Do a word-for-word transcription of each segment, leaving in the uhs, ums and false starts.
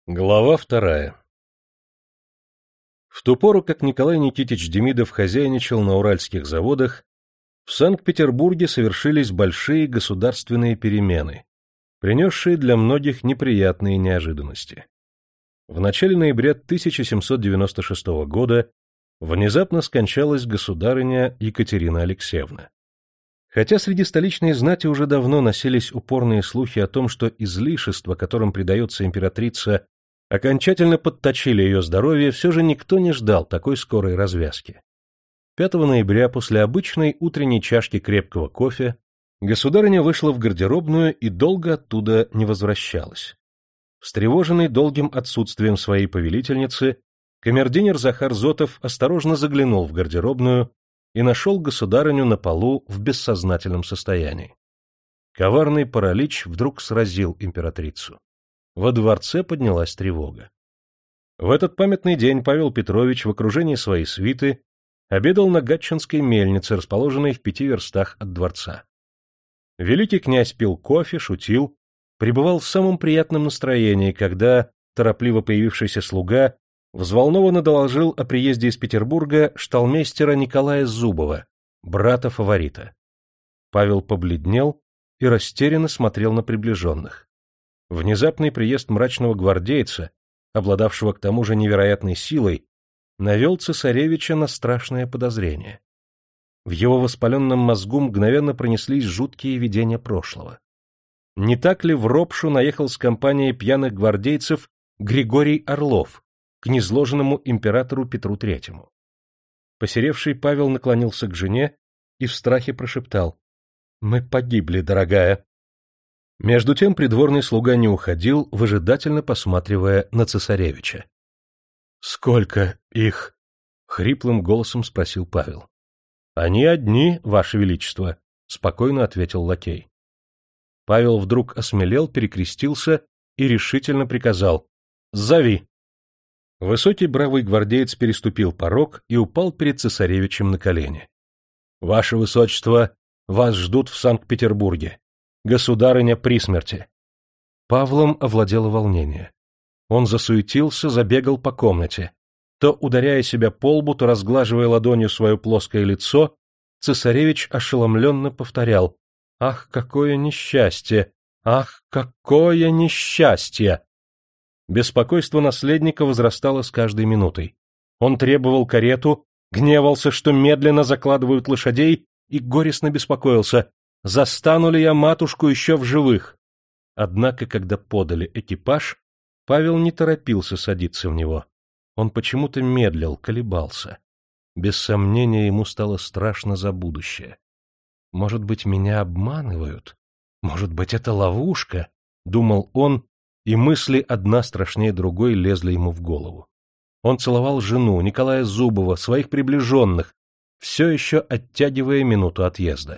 Глава вторая. В ту пору, как Николай Никитич Демидов хозяйничал на уральских заводах, в Санкт-Петербурге совершились большие государственные перемены, принесшие для многих неприятные неожиданности. В начале ноября тысяча семьсот девяносто шестого года внезапно скончалась государыня Екатерина Алексеевна. Хотя среди столичной знати уже давно носились упорные слухи о том, что излишества, которым предается императрица, окончательно подточили ее здоровье, все же никто не ждал такой скорой развязки. пятого ноября после обычной утренней чашки крепкого кофе государыня вышла в гардеробную и долго оттуда не возвращалась. Встревоженный долгим отсутствием своей повелительницы, камердинер Захар Зотов осторожно заглянул в гардеробную и нашел государыню на полу в бессознательном состоянии. Коварный паралич вдруг сразил императрицу. Во дворце поднялась тревога. В этот памятный день Павел Петрович в окружении своей свиты обедал на Гатчинской мельнице, расположенной в пяти верстах от дворца. Великий князь пил кофе, шутил, пребывал в самом приятном настроении, когда торопливо появившийся слуга взволнованно доложил о приезде из Петербурга шталмейстера Николая Зубова, брата-фаворита. Павел побледнел и растерянно смотрел на приближенных. Внезапный приезд мрачного гвардейца, обладавшего к тому же невероятной силой, навел цесаревича на страшное подозрение. В его воспаленном мозгу мгновенно пронеслись жуткие видения прошлого. Не так ли в Ропшу наехал с компанией пьяных гвардейцев Григорий Орлов к низложенному императору Петру Третьему? Посеревший Павел наклонился к жене и в страхе прошептал: «Мы погибли, дорогая». Между тем придворный слуга не уходил, выжидательно посматривая на цесаревича. — Сколько их? — хриплым голосом спросил Павел. — Они одни, ваше величество, — спокойно ответил лакей. Павел вдруг осмелел, перекрестился и решительно приказал: — Зови. Высокий бравый гвардеец переступил порог и упал перед цесаревичем на колени. — Ваше высочество, вас ждут в Санкт-Петербурге. Государыня при смерти. Павлом овладело волнение. Он засуетился, забегал по комнате. То ударяя себя по лбу, то разглаживая ладонью свое плоское лицо, цесаревич ошеломленно повторял: «Ах, какое несчастье! Ах, какое несчастье!» Беспокойство наследника возрастало с каждой минутой. Он требовал карету, гневался, что медленно закладывают лошадей, и горестно беспокоился: застану ли я матушку еще в живых? Однако, когда подали экипаж, Павел не торопился садиться в него. Он почему-то медлил, колебался. Без сомнения, ему стало страшно за будущее. «Может быть, меня обманывают? Может быть, это ловушка?» — думал он, и мысли одна страшнее другой лезли ему в голову. Он целовал жену, Николая Зубова, своих приближенных, все еще оттягивая минуту отъезда.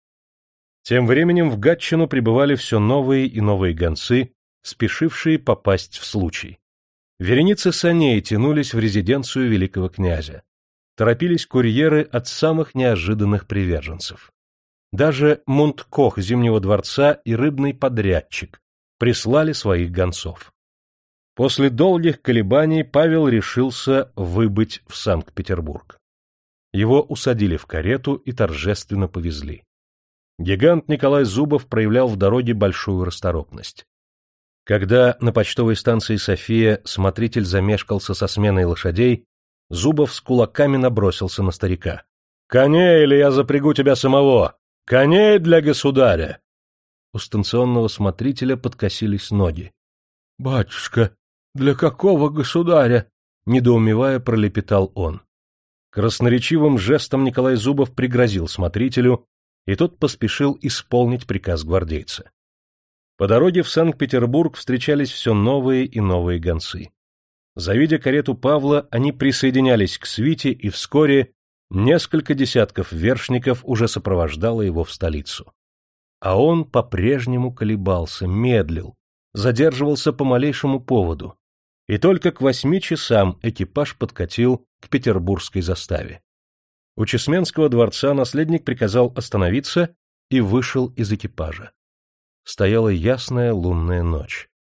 Тем временем в Гатчину прибывали все новые и новые гонцы, спешившие попасть в случай. Вереницы саней тянулись в резиденцию великого князя. Торопились курьеры от самых неожиданных приверженцев. Даже мунткох Зимнего дворца и рыбный подрядчик прислали своих гонцов. После долгих колебаний Павел решился выбыть в Санкт-Петербург. Его усадили в карету и торжественно повезли. Гигант Николай Зубов проявлял в дороге большую расторопность. Когда на почтовой станции София смотритель замешкался со сменой лошадей, Зубов с кулаками набросился на старика. — Коней, или я запрягу тебя самого! Коней для государя! У станционного смотрителя подкосились ноги. — Батюшка, для какого государя? — недоумевая пролепетал он. Красноречивым жестом Николай Зубов пригрозил смотрителю, и тот поспешил исполнить приказ гвардейца. По дороге в Санкт-Петербург встречались все новые и новые гонцы. Завидя карету Павла, они присоединялись к свите, и вскоре несколько десятков вершников уже сопровождало его в столицу. А он по-прежнему колебался, медлил, задерживался по малейшему поводу, и только к восьми часам экипаж подкатил к петербургской заставе. У Чесменского дворца наследник приказал остановиться и вышел из экипажа. Стояла ясная лунная ночь.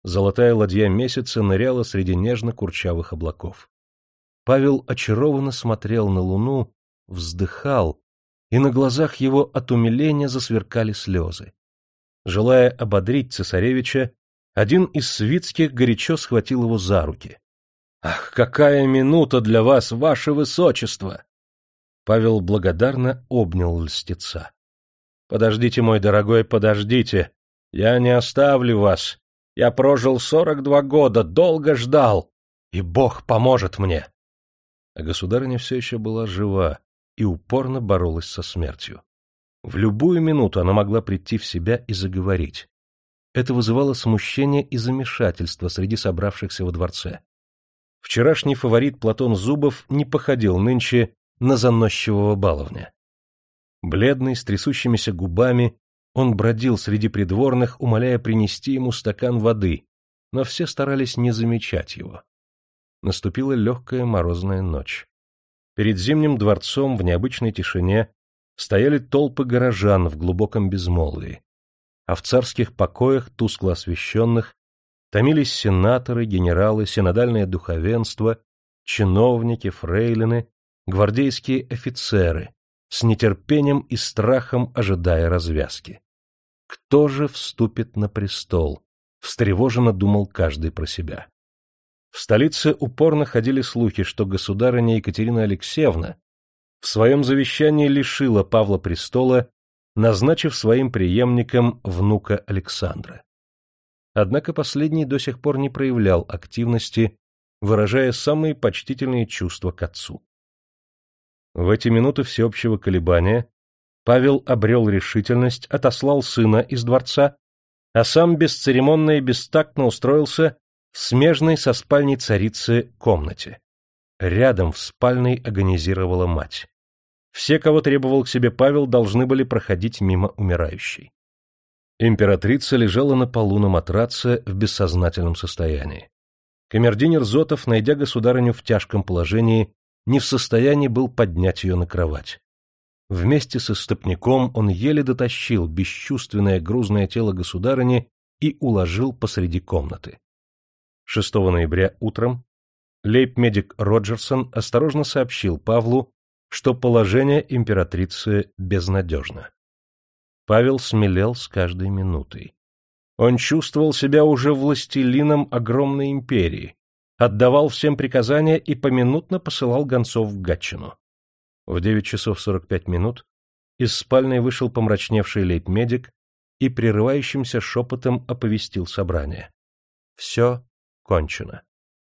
Золотая ладья месяца ныряла среди нежно-курчавых облаков. Павел очарованно смотрел на луну, вздыхал, и на глазах его от умиления засверкали слезы. Желая ободрить цесаревича, один из свитских горячо схватил его за руки. — Ах, какая минута для вас, ваше высочество! Павел благодарно обнял льстеца. — Подождите, мой дорогой, подождите. Я не оставлю вас. Я прожил сорок два года, долго ждал, и Бог поможет мне. А государыня все еще была жива и упорно боролась со смертью. В любую минуту она могла прийти в себя и заговорить. Это вызывало смущение и замешательство среди собравшихся во дворце. Вчерашний фаворит Платон Зубов не походил нынче на заносчивого баловня. Бледный, с трясущимися губами, он бродил среди придворных, умоляя принести ему стакан воды, но все старались не замечать его. Наступила легкая морозная ночь. Перед Зимним дворцом в необычной тишине стояли толпы горожан в глубоком безмолвии, а в царских покоях, тускло освещенных, томились сенаторы, генералы, синодальное духовенство, чиновники, фрейлины, гвардейские офицеры, с нетерпением и страхом ожидая развязки. Кто же вступит на престол? Встревоженно думал каждый про себя. В столице упорно ходили слухи, что государыня Екатерина Алексеевна в своем завещании лишила Павла престола, назначив своим преемником внука Александра. Однако последний до сих пор не проявлял активности, выражая самые почтительные чувства к отцу. В эти минуты всеобщего колебания Павел обрел решительность, отослал сына из дворца, а сам бесцеремонно и бестактно устроился в смежной со спальней царицы комнате. Рядом в спальной агонизировала мать. Все, кого требовал к себе Павел, должны были проходить мимо умирающей. Императрица лежала на полу на матраце в бессознательном состоянии. Камердинер Зотов, найдя государыню в тяжком положении, не в состоянии был поднять ее на кровать. Вместе со истопником он еле дотащил бесчувственное грузное тело государыни и уложил посреди комнаты. шестого ноября утром лейб-медик Роджерсон осторожно сообщил Павлу, что положение императрицы безнадежно. Павел смелел с каждой минутой. Он чувствовал себя уже властелином огромной империи, отдавал всем приказания и поминутно посылал гонцов в Гатчину. В девять часов сорок пять минут из спальни вышел помрачневший лейб-медик и прерывающимся шепотом оповестил собрание. Все кончено.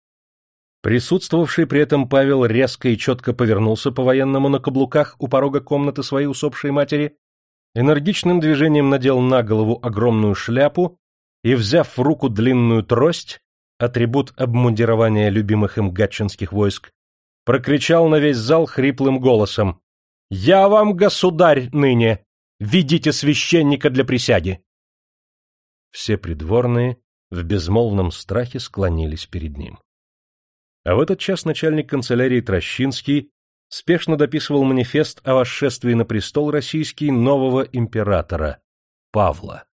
Присутствовавший при этом Павел резко и четко повернулся по-военному на каблуках у порога комнаты своей усопшей матери, энергичным движением надел на голову огромную шляпу и, взяв в руку длинную трость, атрибут обмундирования любимых им гатчинских войск, прокричал на весь зал хриплым голосом: «Я вам, государь, ныне! Ведите священника для присяги!» Все придворные в безмолвном страхе склонились перед ним. А в этот час начальник канцелярии Трощинский спешно дописывал манифест о восшествии на престол российский нового императора, Павла.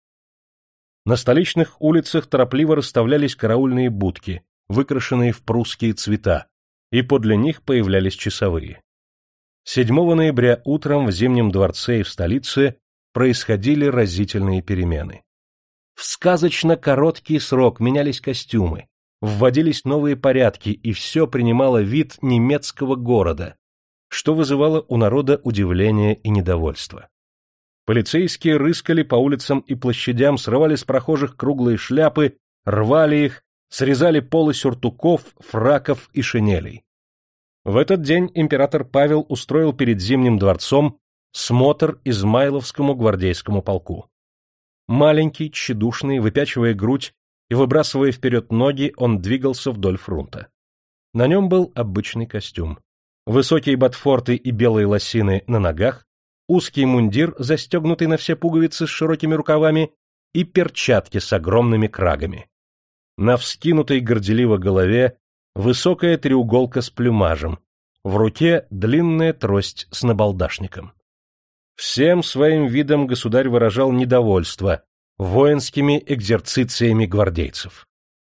На столичных улицах торопливо расставлялись караульные будки, выкрашенные в прусские цвета, и подле них появлялись часовые. седьмого ноября утром в Зимнем дворце и в столице происходили разительные перемены. В сказочно короткий срок менялись костюмы, вводились новые порядки, и все принимало вид немецкого города, что вызывало у народа удивление и недовольство. Полицейские рыскали по улицам и площадям, срывали с прохожих круглые шляпы, рвали их, срезали полы сюртуков, фраков и шинелей. В этот день император Павел устроил перед Зимним дворцом смотр Измайловскому гвардейскому полку. Маленький, тщедушный, выпячивая грудь и выбрасывая вперед ноги, он двигался вдоль фронта. На нем был обычный костюм. Высокие ботфорты и белые лосины на ногах, узкий мундир, застегнутый на все пуговицы с широкими рукавами, и перчатки с огромными крагами. На вскинутой горделиво голове высокая треуголка с плюмажем, в руке длинная трость с набалдашником. Всем своим видом государь выражал недовольство воинскими экзерцициями гвардейцев.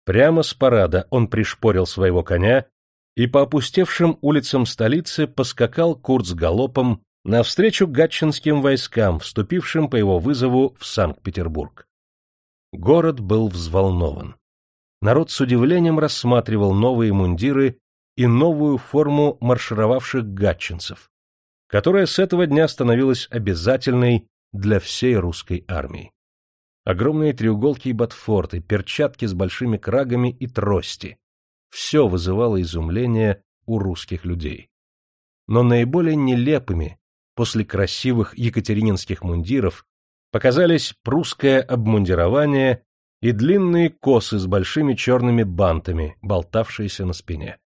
Прямо с парада он пришпорил своего коня и по опустевшим улицам столицы поскакал курцгалопом навстречу гатчинским войскам, вступившим по его вызову в Санкт-Петербург. Город был взволнован. Народ с удивлением рассматривал новые мундиры и новую форму маршировавших гатчинцев, которая с этого дня становилась обязательной для всей русской армии. Огромные треуголки и ботфорты, перчатки с большими крагами и трости — все вызывало изумление у русских людей. Но наиболее нелепыми после красивых екатерининских мундиров показались прусское обмундирование и длинные косы с большими черными бантами, болтавшиеся на спине.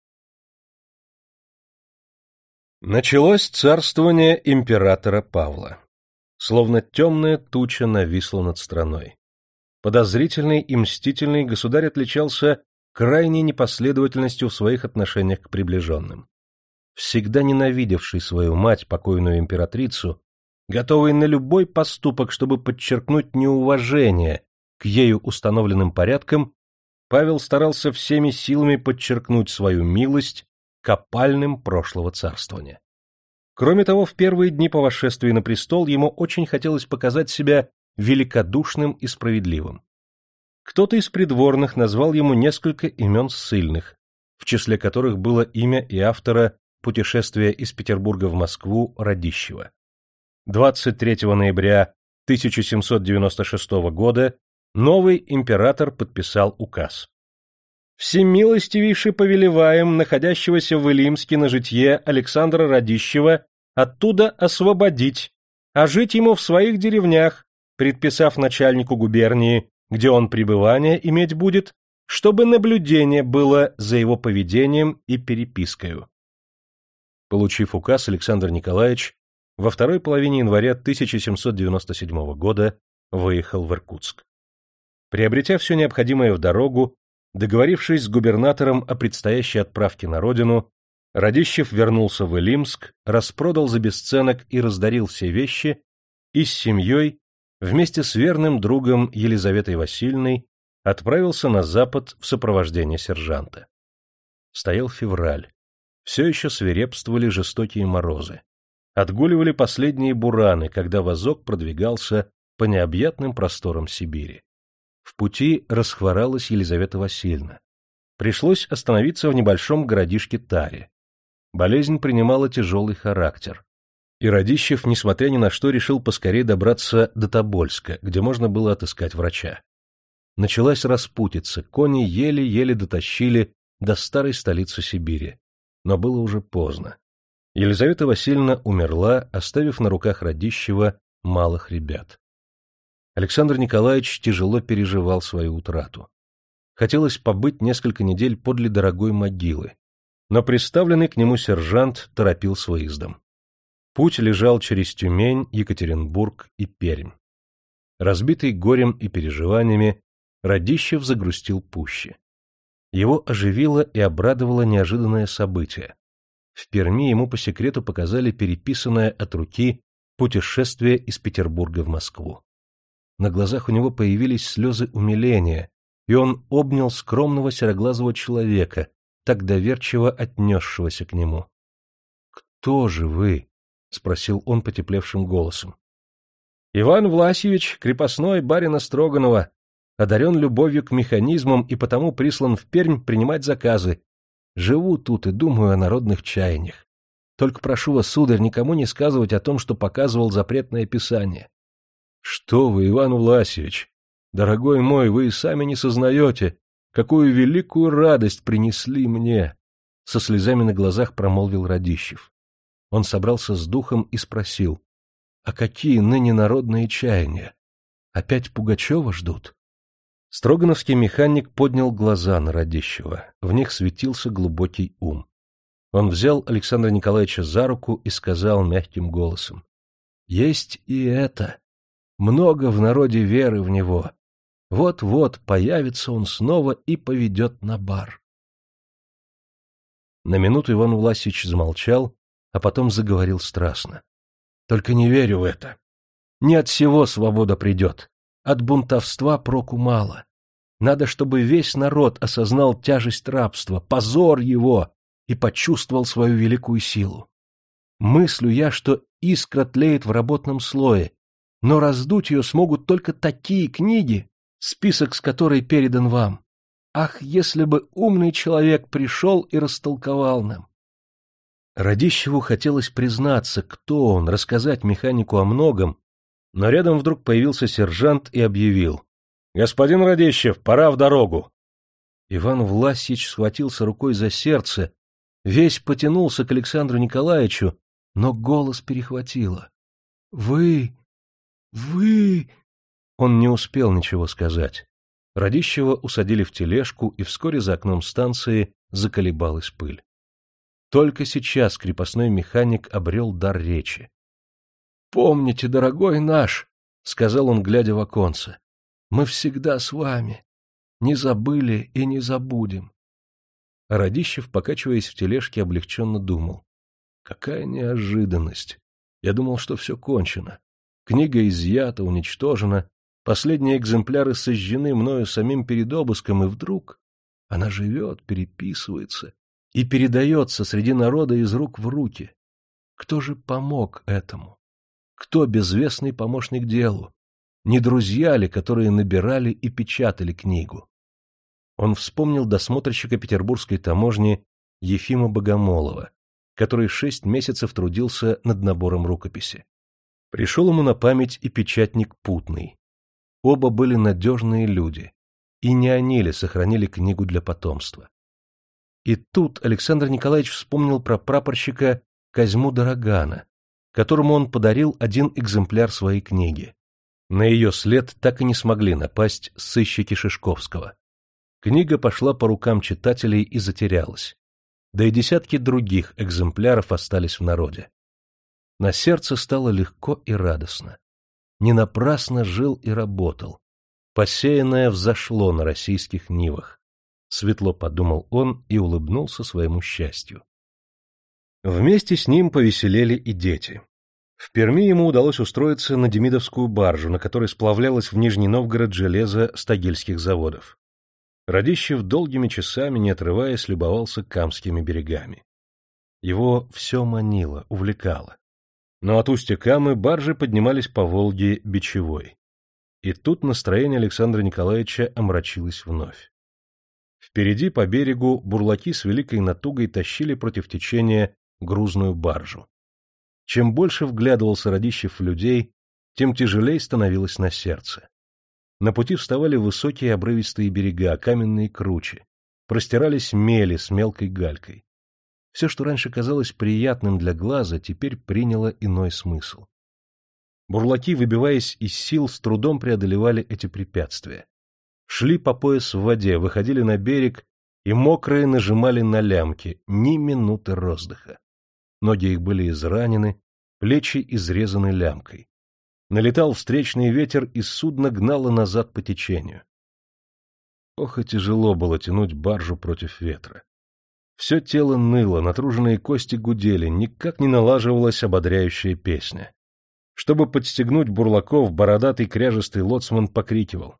Началось царствование императора Павла. Словно темная туча нависла над страной. Подозрительный и мстительный государь отличался крайней непоследовательностью в своих отношениях к приближенным. Всегда ненавидевший свою мать, покойную императрицу, готовый на любой поступок, чтобы подчеркнуть неуважение к ею установленным порядкам, Павел старался всеми силами подчеркнуть свою милость к опальным прошлого царствования. Кроме того, в первые дни по восшествии на престол ему очень хотелось показать себя великодушным и справедливым. Кто-то из придворных назвал ему несколько имен ссыльных, в числе которых было имя и автора путешествия из Петербурга в Москву Радищева. двадцать третьего ноября тысяча семьсот девяносто шестого года новый император подписал указ. «Всемилостивейше повелеваем находящегося в Илимске на житье Александра Радищева оттуда освободить, а жить ему в своих деревнях, предписав начальнику губернии, где он пребывание иметь будет, чтобы наблюдение было за его поведением и перепискою». Получив указ, Александр Николаевич во второй половине января тысяча семьсот девяносто седьмого года выехал в Иркутск. Приобретя все необходимое в дорогу, договорившись с губернатором о предстоящей отправке на родину, Радищев вернулся в Илимск, распродал за бесценок и раздарил все вещи и с семьей, вместе с верным другом Елизаветой Васильевной, отправился на запад в сопровождении сержанта. Стоял февраль. Все еще свирепствовали жестокие морозы. Отгуливали последние бураны, когда возок продвигался по необъятным просторам Сибири. В пути расхворалась Елизавета Васильевна. Пришлось остановиться в небольшом городишке Таре. Болезнь принимала тяжелый характер. И Радищев, несмотря ни на что, решил поскорее добраться до Тобольска, где можно было отыскать врача. Началась распутица, кони еле-еле дотащили до старой столицы Сибири. Но было уже поздно. Елизавета Васильевна умерла, оставив на руках Радищева малых ребят. Александр Николаевич тяжело переживал свою утрату. Хотелось побыть несколько недель подле дорогой могилы, но приставленный к нему сержант торопил с выездом. Путь лежал через Тюмень, Екатеринбург и Пермь. Разбитый горем и переживаниями, Радищев загрустил пуще. Его оживило и обрадовало неожиданное событие. В Перми ему по секрету показали переписанное от руки путешествие из Петербурга в Москву. На глазах у него появились слезы умиления, и он обнял скромного сероглазого человека, так доверчиво отнесшегося к нему. — Кто же вы? — спросил он потеплевшим голосом. — Иван Власьевич, крепостной барина Строганова, одарен любовью к механизмам и потому прислан в Пермь принимать заказы. Живу тут и думаю о народных чаяниях. Только прошу вас, сударь, никому не сказывать о том, что показывал запретное писание. — Что вы, Иван Власьевич, дорогой мой, вы и сами не сознаете, какую великую радость принесли мне! — со слезами на глазах промолвил Радищев. Он собрался с духом и спросил: — А какие ныне народные чаяния? Опять Пугачева ждут? Строгановский механик поднял глаза на Радищева, в них светился глубокий ум. Он взял Александра Николаевича за руку и сказал мягким голосом: — Есть и это. Много в народе веры в него. Вот-вот появится он снова и поведет на бар. На минуту Иван Власьевич замолчал, а потом заговорил страстно. — Только не верю в это. Не от всего свобода придет. От бунтовства проку мало. Надо, чтобы весь народ осознал тяжесть рабства, позор его и почувствовал свою великую силу. Мыслю я, что искра тлеет в работном слое, но раздуть ее смогут только такие книги, список с которой передан вам. Ах, если бы умный человек пришел и растолковал нам! Радищеву хотелось признаться, кто он, рассказать механику о многом, но рядом вдруг появился сержант и объявил: «Господин Радищев, пора в дорогу!» Иван Власьич схватился рукой за сердце, весь потянулся к Александру Николаевичу, но голос перехватило. «Вы... вы...» Он не успел ничего сказать. Радищева усадили в тележку, и вскоре за окном станции заколебалась пыль. Только сейчас крепостной механик обрел дар речи. «Помните, дорогой наш, — сказал он, глядя в оконце, — мы всегда с вами, не забыли и не забудем». А Радищев, покачиваясь в тележке, облегченно думал: какая неожиданность! Я думал, что все кончено. Книга изъята, уничтожена, последние экземпляры сожжены мною самим перед обыском, и вдруг она живет, переписывается и передается среди народа из рук в руки. Кто же помог этому? Кто безвестный помощник делу? Не друзья ли, которые набирали и печатали книгу? Он вспомнил досмотрщика петербургской таможни Ефима Богомолова, который шесть месяцев трудился над набором рукописи. Пришел ему на память и печатник Путный. Оба были надежные люди, и не они ли сохранили книгу для потомства. И тут Александр Николаевич вспомнил про прапорщика Козьму Дорогана, которому он подарил один экземпляр своей книги. На ее след так и не смогли напасть сыщики Шишковского. Книга пошла по рукам читателей и затерялась. Да и десятки других экземпляров остались в народе. На сердце стало легко и радостно. Не напрасно жил и работал. Посеянное взошло на российских нивах. Светло подумал он и улыбнулся своему счастью. Вместе с ним повеселели и дети. В Перми ему удалось устроиться на демидовскую баржу, на которой сплавлялось в Нижний Новгород железо стагильских заводов. Радищев долгими часами, не отрываясь, любовался камскими берегами. Его все манило, увлекало. Но от устья Камы баржи поднимались по Волге Бичевой. И тут настроение Александра Николаевича омрачилось вновь. Впереди по берегу бурлаки с великой натугой тащили против течения грузную баржу. Чем больше вглядывался Радищев в людей, тем тяжелее становилось на сердце. На пути вставали высокие обрывистые берега, каменные кручи, простирались мели с мелкой галькой. Все, что раньше казалось приятным для глаза, теперь приняло иной смысл. Бурлаки, выбиваясь из сил, с трудом преодолевали эти препятствия. Шли по пояс в воде, выходили на берег и мокрые нажимали на лямки, ни минуты роздыха. Ноги их были изранены, плечи изрезаны лямкой. Налетал встречный ветер, и судно гнало назад по течению. Ох, и тяжело было тянуть баржу против ветра. Все тело ныло, натруженные кости гудели, никак не налаживалась ободряющая песня. Чтобы подстегнуть бурлаков, бородатый кряжестый лоцман покрикивал: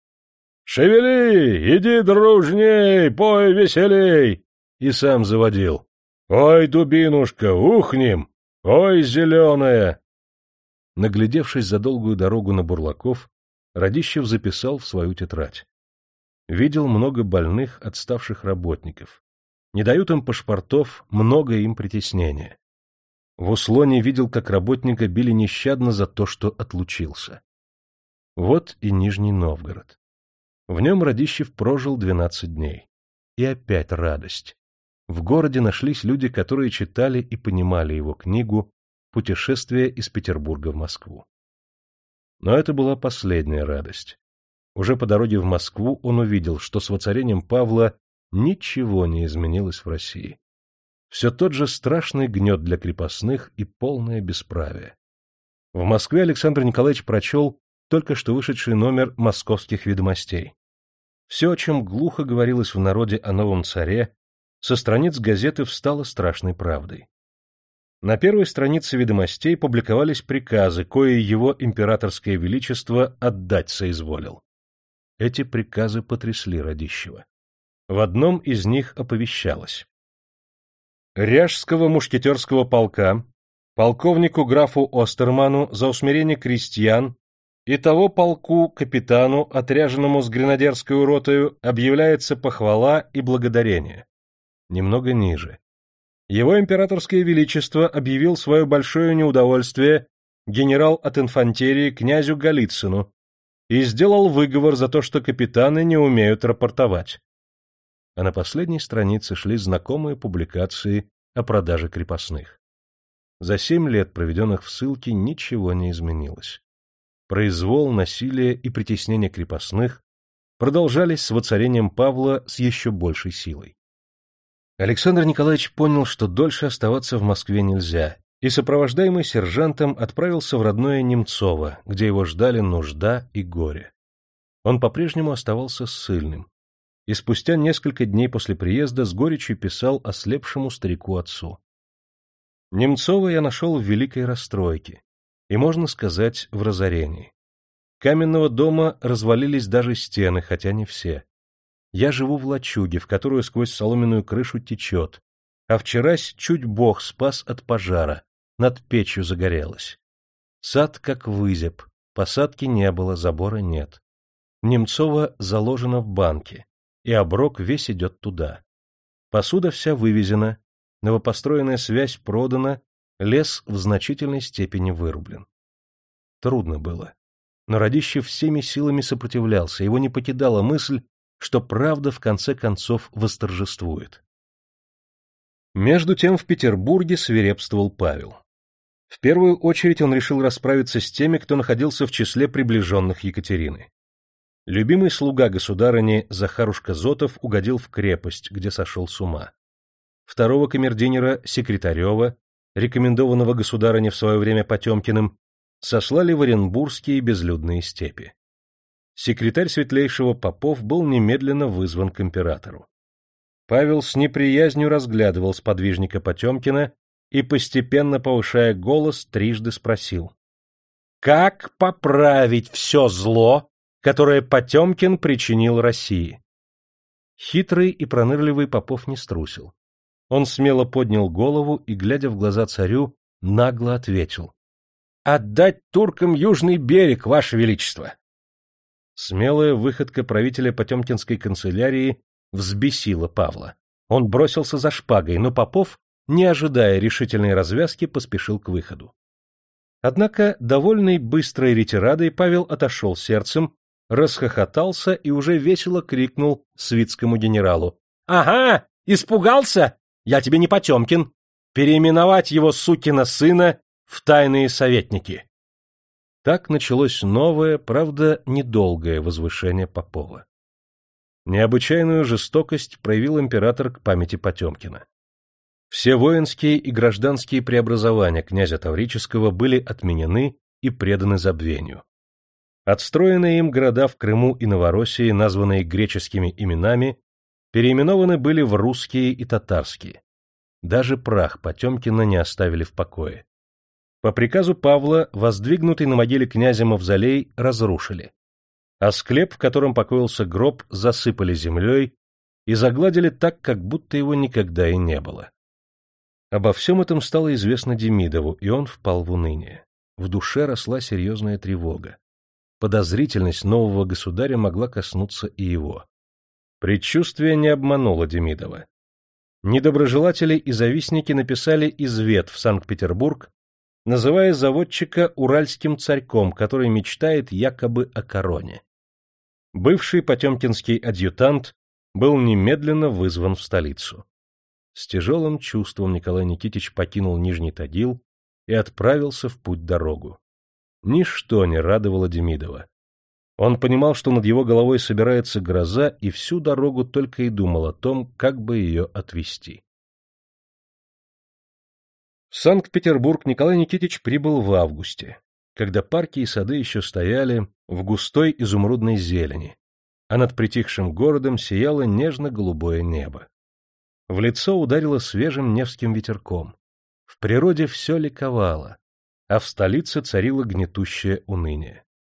«Шевели! Иди дружней! Пой веселей!» И сам заводил: «Ой, дубинушка, ухнем! Ой, зеленая!» Наглядевшись за долгую дорогу на бурлаков, Радищев записал в свою тетрадь. Видел много больных, отставших работников. Не дают им паспортов, много им притеснения. В Услоне видел, как работника били нещадно за то, что отлучился. Вот и Нижний Новгород. В нем Радищев прожил двенадцать дней. И опять радость. В городе нашлись люди, которые читали и понимали его книгу «Путешествие из Петербурга в Москву». Но это была последняя радость. Уже по дороге в Москву он увидел, что с воцарением Павла ничего не изменилось в России. Все тот же страшный гнет для крепостных и полное бесправие. В Москве Александр Николаевич прочел только что вышедший номер «Московских ведомостей». Все, о чем глухо говорилось в народе о новом царе, со страниц газеты встало страшной правдой. На первой странице ведомостей публиковались приказы, кои его императорское величество отдать соизволил. Эти приказы потрясли Радищева. В одном из них оповещалось: Ряжского мушкетерского полка полковнику графу Остерману за усмирение крестьян и того полку капитану, отряженному с гренадерской ротою, объявляется похвала и благодарение. Немного ниже. Его императорское величество объявил свое большое неудовольствие генерал от инфантерии князю Голицыну и сделал выговор за то, что капитаны не умеют рапортовать. А на последней странице шли знакомые публикации о продаже крепостных. За семь лет, проведенных в ссылке, ничего не изменилось. Произвол, насилие и притеснение крепостных продолжались с воцарением Павла с еще большей силой. Александр Николаевич понял, что дольше оставаться в Москве нельзя, и, сопровождаемый сержантом, отправился в родное Немцово, где его ждали нужда и горе. Он по-прежнему оставался ссыльным, и спустя несколько дней после приезда с горечью писал ослепшему старику-отцу. Немцова я нашел в великой расстройке, и, можно сказать, в разорении. Каменного дома развалились даже стены, хотя не все. Я живу в лачуге, в которую сквозь соломенную крышу течет, а вчерась чуть Бог спас от пожара, над печью загорелось. Сад как вызяб, посадки не было, забора нет. Немцова заложена в банке, и оброк весь идет туда. Посуда вся вывезена, новопостроенная связь продана, лес в значительной степени вырублен. Трудно было, но Радищев всеми силами сопротивлялся, его не покидала мысль, что правда в конце концов восторжествует. Между тем в Петербурге свирепствовал Павел. В первую очередь он решил расправиться с теми, кто находился в числе приближенных Екатерины. Любимый слуга государыни Захарушка Зотов угодил в крепость, где сошел с ума. Второго камердинера Секретарева, рекомендованного государыне в свое время Потемкиным, сослали в Оренбургские безлюдные степи. Секретарь светлейшего Попов был немедленно вызван к императору. Павел с неприязнью разглядывал сподвижника Потемкина и, постепенно повышая голос, трижды спросил: «Как поправить все зло, которое Потемкин причинил России?» Хитрый и пронырливый Попов не струсил. Он смело поднял голову и, глядя в глаза царю, нагло ответил: «Отдать туркам Южный берег, Ваше Величество!» Смелая выходка правителя Потемкинской канцелярии взбесила Павла. Он бросился за шпагой, но Попов, не ожидая решительной развязки, поспешил к выходу. Однако, довольный быстрой ретирадой, Павел отошел сердцем, расхохотался и уже весело крикнул свитскому генералу: «Ага, испугался? Я тебе не Потемкин! Переименовать его, сукина сына, в тайные советники!» Так началось новое, правда, недолгое возвышение Попова. Необычайную жестокость проявил император к памяти Потемкина. Все воинские и гражданские преобразования князя Таврического были отменены и преданы забвению. Отстроенные им города в Крыму и Новороссии, названные греческими именами, переименованы были в русские и татарские. Даже прах Потемкина не оставили в покое. По приказу Павла воздвигнутый на могиле князя мавзолей разрушили, а склеп, в котором покоился гроб, засыпали землей и загладили так, как будто его никогда и не было. Обо всем этом стало известно Демидову, и он впал в уныние. В душе росла серьезная тревога. Подозрительность нового государя могла коснуться и его. Предчувствие не обмануло Демидова. Недоброжелатели и завистники написали извет в Санкт-Петербург, называя заводчика уральским царьком, который мечтает якобы о короне. Бывший потемкинский адъютант был немедленно вызван в столицу. С тяжелым чувством Николай Никитич покинул Нижний Тагил и отправился в путь-дорогу. Ничто не радовало Демидова. Он понимал, что над его головой собирается гроза, и всю дорогу только и думал о том, как бы ее отвести. В Санкт-Петербург Николай Никитич прибыл в августе, когда парки и сады еще стояли в густой изумрудной зелени, а над притихшим городом сияло нежно-голубое небо. В лицо ударило свежим невским ветерком. В природе все ликовало, а в столице царило гнетущее уныние.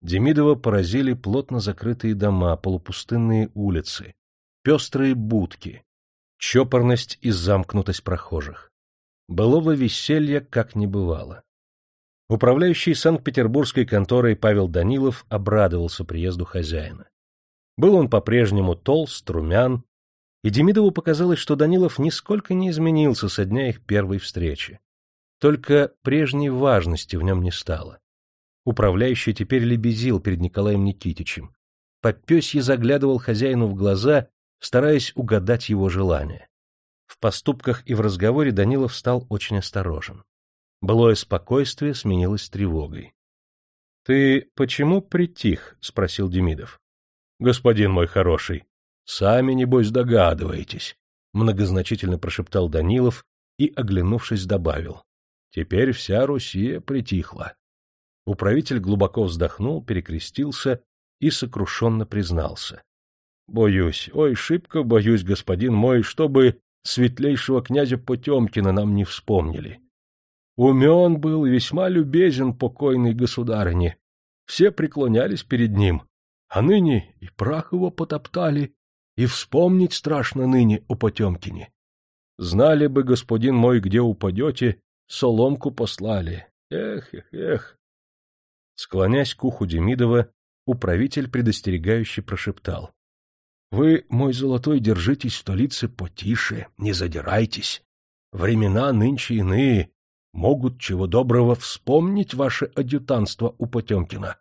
Демидова поразили плотно закрытые дома, полупустынные улицы, пестрые будки, чопорность и замкнутость прохожих. Былого веселья как не бывало. Управляющий Санкт-Петербургской конторой Павел Данилов обрадовался приезду хозяина. Был он по-прежнему толст, румян, и Демидову показалось, что Данилов нисколько не изменился со дня их первой встречи. Только прежней важности в нем не стало. Управляющий теперь лебезил перед Николаем Никитичем, по-пёсье заглядывал хозяину в глаза, стараясь угадать его желания. В поступках и в разговоре Данилов стал очень осторожен. Былое спокойствие сменилось тревогой. — Ты почему притих? — спросил Демидов. — Господин мой хороший, сами, небось, догадываетесь, — многозначительно прошептал Данилов и, оглянувшись, добавил. — Теперь вся Руссия притихла. Управитель глубоко вздохнул, перекрестился и сокрушенно признался. — Боюсь, ой, шибко боюсь, господин мой, чтобы светлейшего князя Потемкина нам не вспомнили. Умен был и весьма любезен покойный государыне. Все преклонялись перед ним, а ныне и прах его потоптали, и вспомнить страшно ныне о Потемкине. Знали бы, господин мой, где упадете, соломку послали. Эх, эх, эх. Склонясь к уху Демидова, управитель предостерегающе прошептал. — Вы, мой золотой, держитесь в столице потише, не задирайтесь. Времена нынче иные, могут чего доброго вспомнить ваше адъютантство у Потемкина.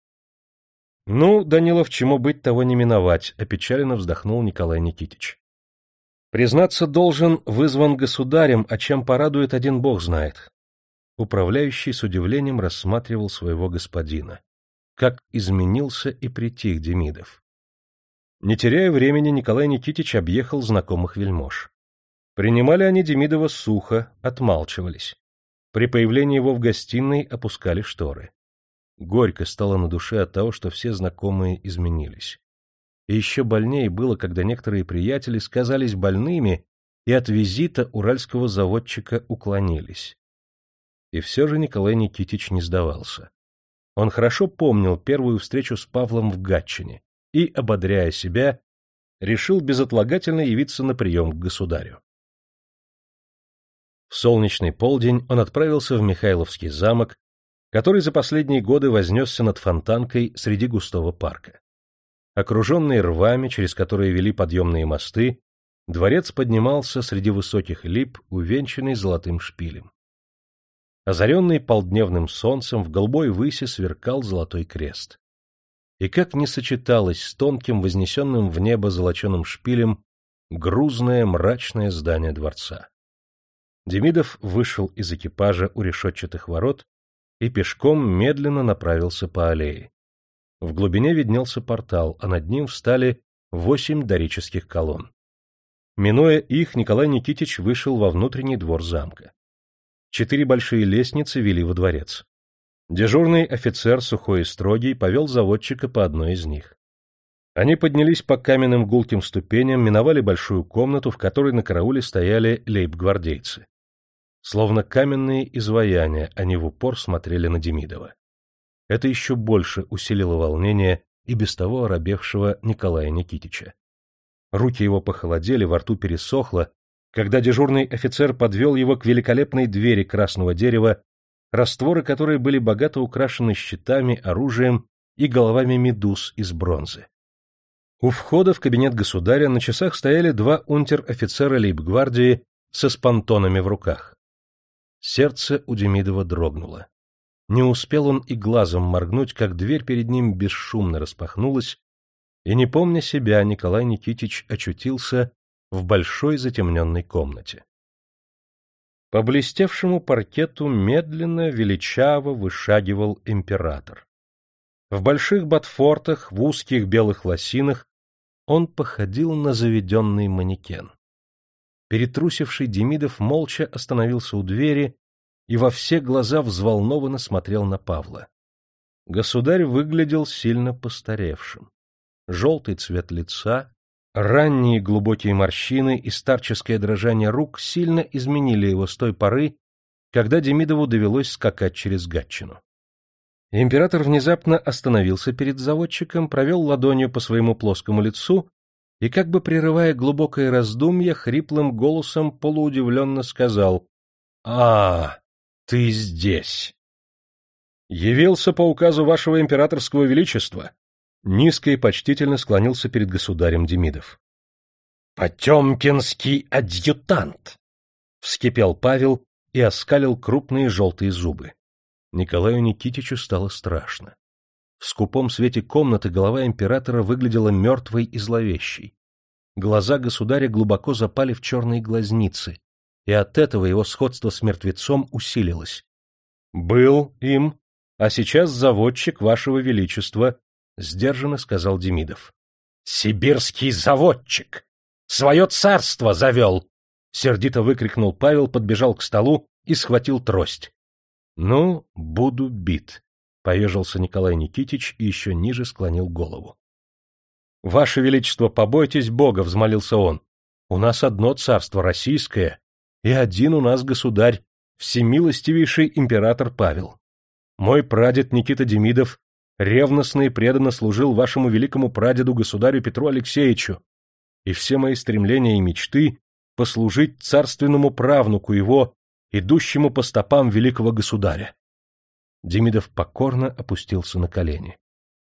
— Ну, Данилов, чему быть, того не миновать, — опечаленно вздохнул Николай Никитич. — Признаться должен, вызван государем, а чем порадует, один бог знает. Управляющий с удивлением рассматривал своего господина. Как изменился и притих Демидов. Не теряя времени, Николай Никитич объехал знакомых вельмож. Принимали они Демидова сухо, отмалчивались. При появлении его в гостиной опускали шторы. Горько стало на душе от того, что все знакомые изменились. И еще больнее было, когда некоторые приятели сказались больными и от визита уральского заводчика уклонились. И все же Николай Никитич не сдавался. Он хорошо помнил первую встречу с Павлом в Гатчине и, ободряя себя, решил безотлагательно явиться на прием к государю. В солнечный полдень он отправился в Михайловский замок, который за последние годы вознесся над Фонтанкой среди густого парка. Окруженный рвами, через которые вели подъемные мосты, дворец поднимался среди высоких лип, увенчанный золотым шпилем. Озаренный полдневным солнцем, в голубой выси сверкал золотой крест. И как не сочеталось с тонким, вознесенным в небо золоченым шпилем, грузное мрачное здание дворца. Демидов вышел из экипажа у решетчатых ворот и пешком медленно направился по аллее. В глубине виднелся портал, а над ним встали восемь дорических колонн. Минуя их, Николай Никитич вышел во внутренний двор замка. Четыре большие лестницы вели во дворец. Дежурный офицер, сухой и строгий, повел заводчика по одной из них. Они поднялись по каменным гулким ступеням, миновали большую комнату, в которой на карауле стояли лейб-гвардейцы. Словно каменные изваяния, они в упор смотрели на Демидова. Это еще больше усилило волнение и без того оробевшего Николая Никитича. Руки его похолодели, во рту пересохло, когда дежурный офицер подвел его к великолепной двери красного дерева, растворы которой были богато украшены щитами, оружием и головами медуз из бронзы. У входа в кабинет государя на часах стояли два унтер-офицера лейб-гвардии со спантонами в руках. Сердце у Демидова дрогнуло. Не успел он и глазом моргнуть, как дверь перед ним бесшумно распахнулась, и, не помня себя, Николай Никитич очутился в большой затемненной комнате. По блестевшему паркету медленно, величаво вышагивал император. В больших ботфортах, в узких белых лосинах он походил на заведенный манекен. Перетрусивший Демидов молча остановился у двери и во все глаза взволнованно смотрел на Павла. Государь выглядел сильно постаревшим. Желтый цвет лица, ранние глубокие морщины и старческое дрожание рук сильно изменили его с той поры, когда Демидову довелось скакать через Гатчину. Император внезапно остановился перед заводчиком, провел ладонью по своему плоскому лицу и, как бы прерывая глубокое раздумье, хриплым голосом полуудивленно сказал: — А, ты здесь! — Явился по указу вашего императорского величества. Низко и почтительно склонился перед государем Демидов. — Потемкинский адъютант! — вскипел Павел и оскалил крупные желтые зубы. Николаю Никитичу стало страшно. В скупом свете комнаты голова императора выглядела мертвой и зловещей. Глаза государя глубоко запали в черные глазницы, и от этого его сходство с мертвецом усилилось. — Был им, а сейчас заводчик вашего величества, — сдержанно сказал Демидов. — Сибирский заводчик! Свое царство завел! — сердито выкрикнул Павел, подбежал к столу и схватил трость. — Ну, буду бит, — поежился Николай Никитич и еще ниже склонил голову. — Ваше Величество, побойтесь Бога, — взмолился он. — У нас одно царство российское, и один у нас государь, всемилостивейший император Павел. Мой прадед Никита Демидов ревностно и преданно служил вашему великому прадеду государю Петру Алексеевичу, и все мои стремления и мечты — послужить царственному правнуку его, идущему по стопам великого государя. Демидов покорно опустился на колени.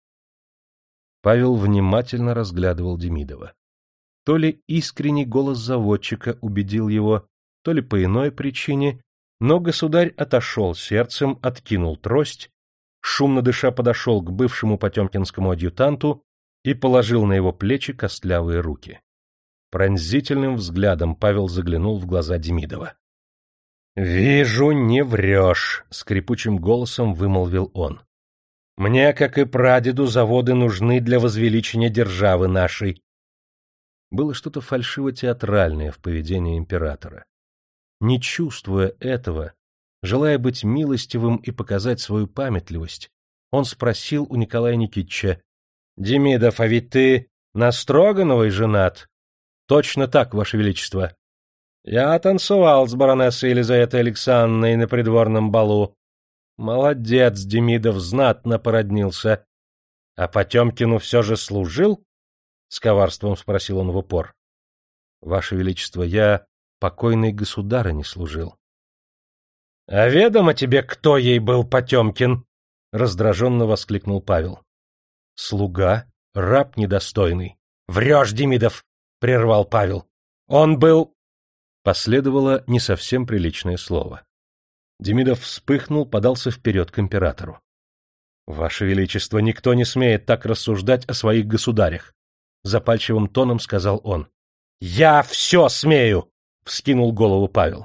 Павел внимательно разглядывал Демидова. То ли искренний голос заводчика убедил его, то ли по иной причине, но государь отошел сердцем, откинул трость, шумно дыша подошел к бывшему потемкинскому адъютанту и положил на его плечи костлявые руки. Пронзительным взглядом Павел заглянул в глаза Демидова. — Вижу, не врешь, — скрипучим голосом вымолвил он. — Мне, как и прадеду, заводы нужны для возвеличения державы нашей. Было что-то фальшиво-театральное в поведении императора. Не чувствуя этого, желая быть милостивым и показать свою памятливость, он спросил у Николая Никитича: — Демидов, а ведь ты на Строгановой женат? — Точно так, Ваше Величество. — Я танцевал с баронессой Елизаветой Александровной на придворном балу. Молодец, Демидов, знатно породнился. — А Потемкину все же служил? — с коварством спросил он в упор. — Ваше Величество, я покойной государыне служил. — А ведомо тебе, кто ей был Потемкин? — раздраженно воскликнул Павел. — Слуга, раб недостойный. — Врешь, Демидов! — прервал Павел. — Он был... Последовало не совсем приличное слово. Демидов вспыхнул, подался вперед к императору. — Ваше Величество, никто не смеет так рассуждать о своих государях, — запальчивым тоном сказал он. — Я все смею! — вскинул голову Павел.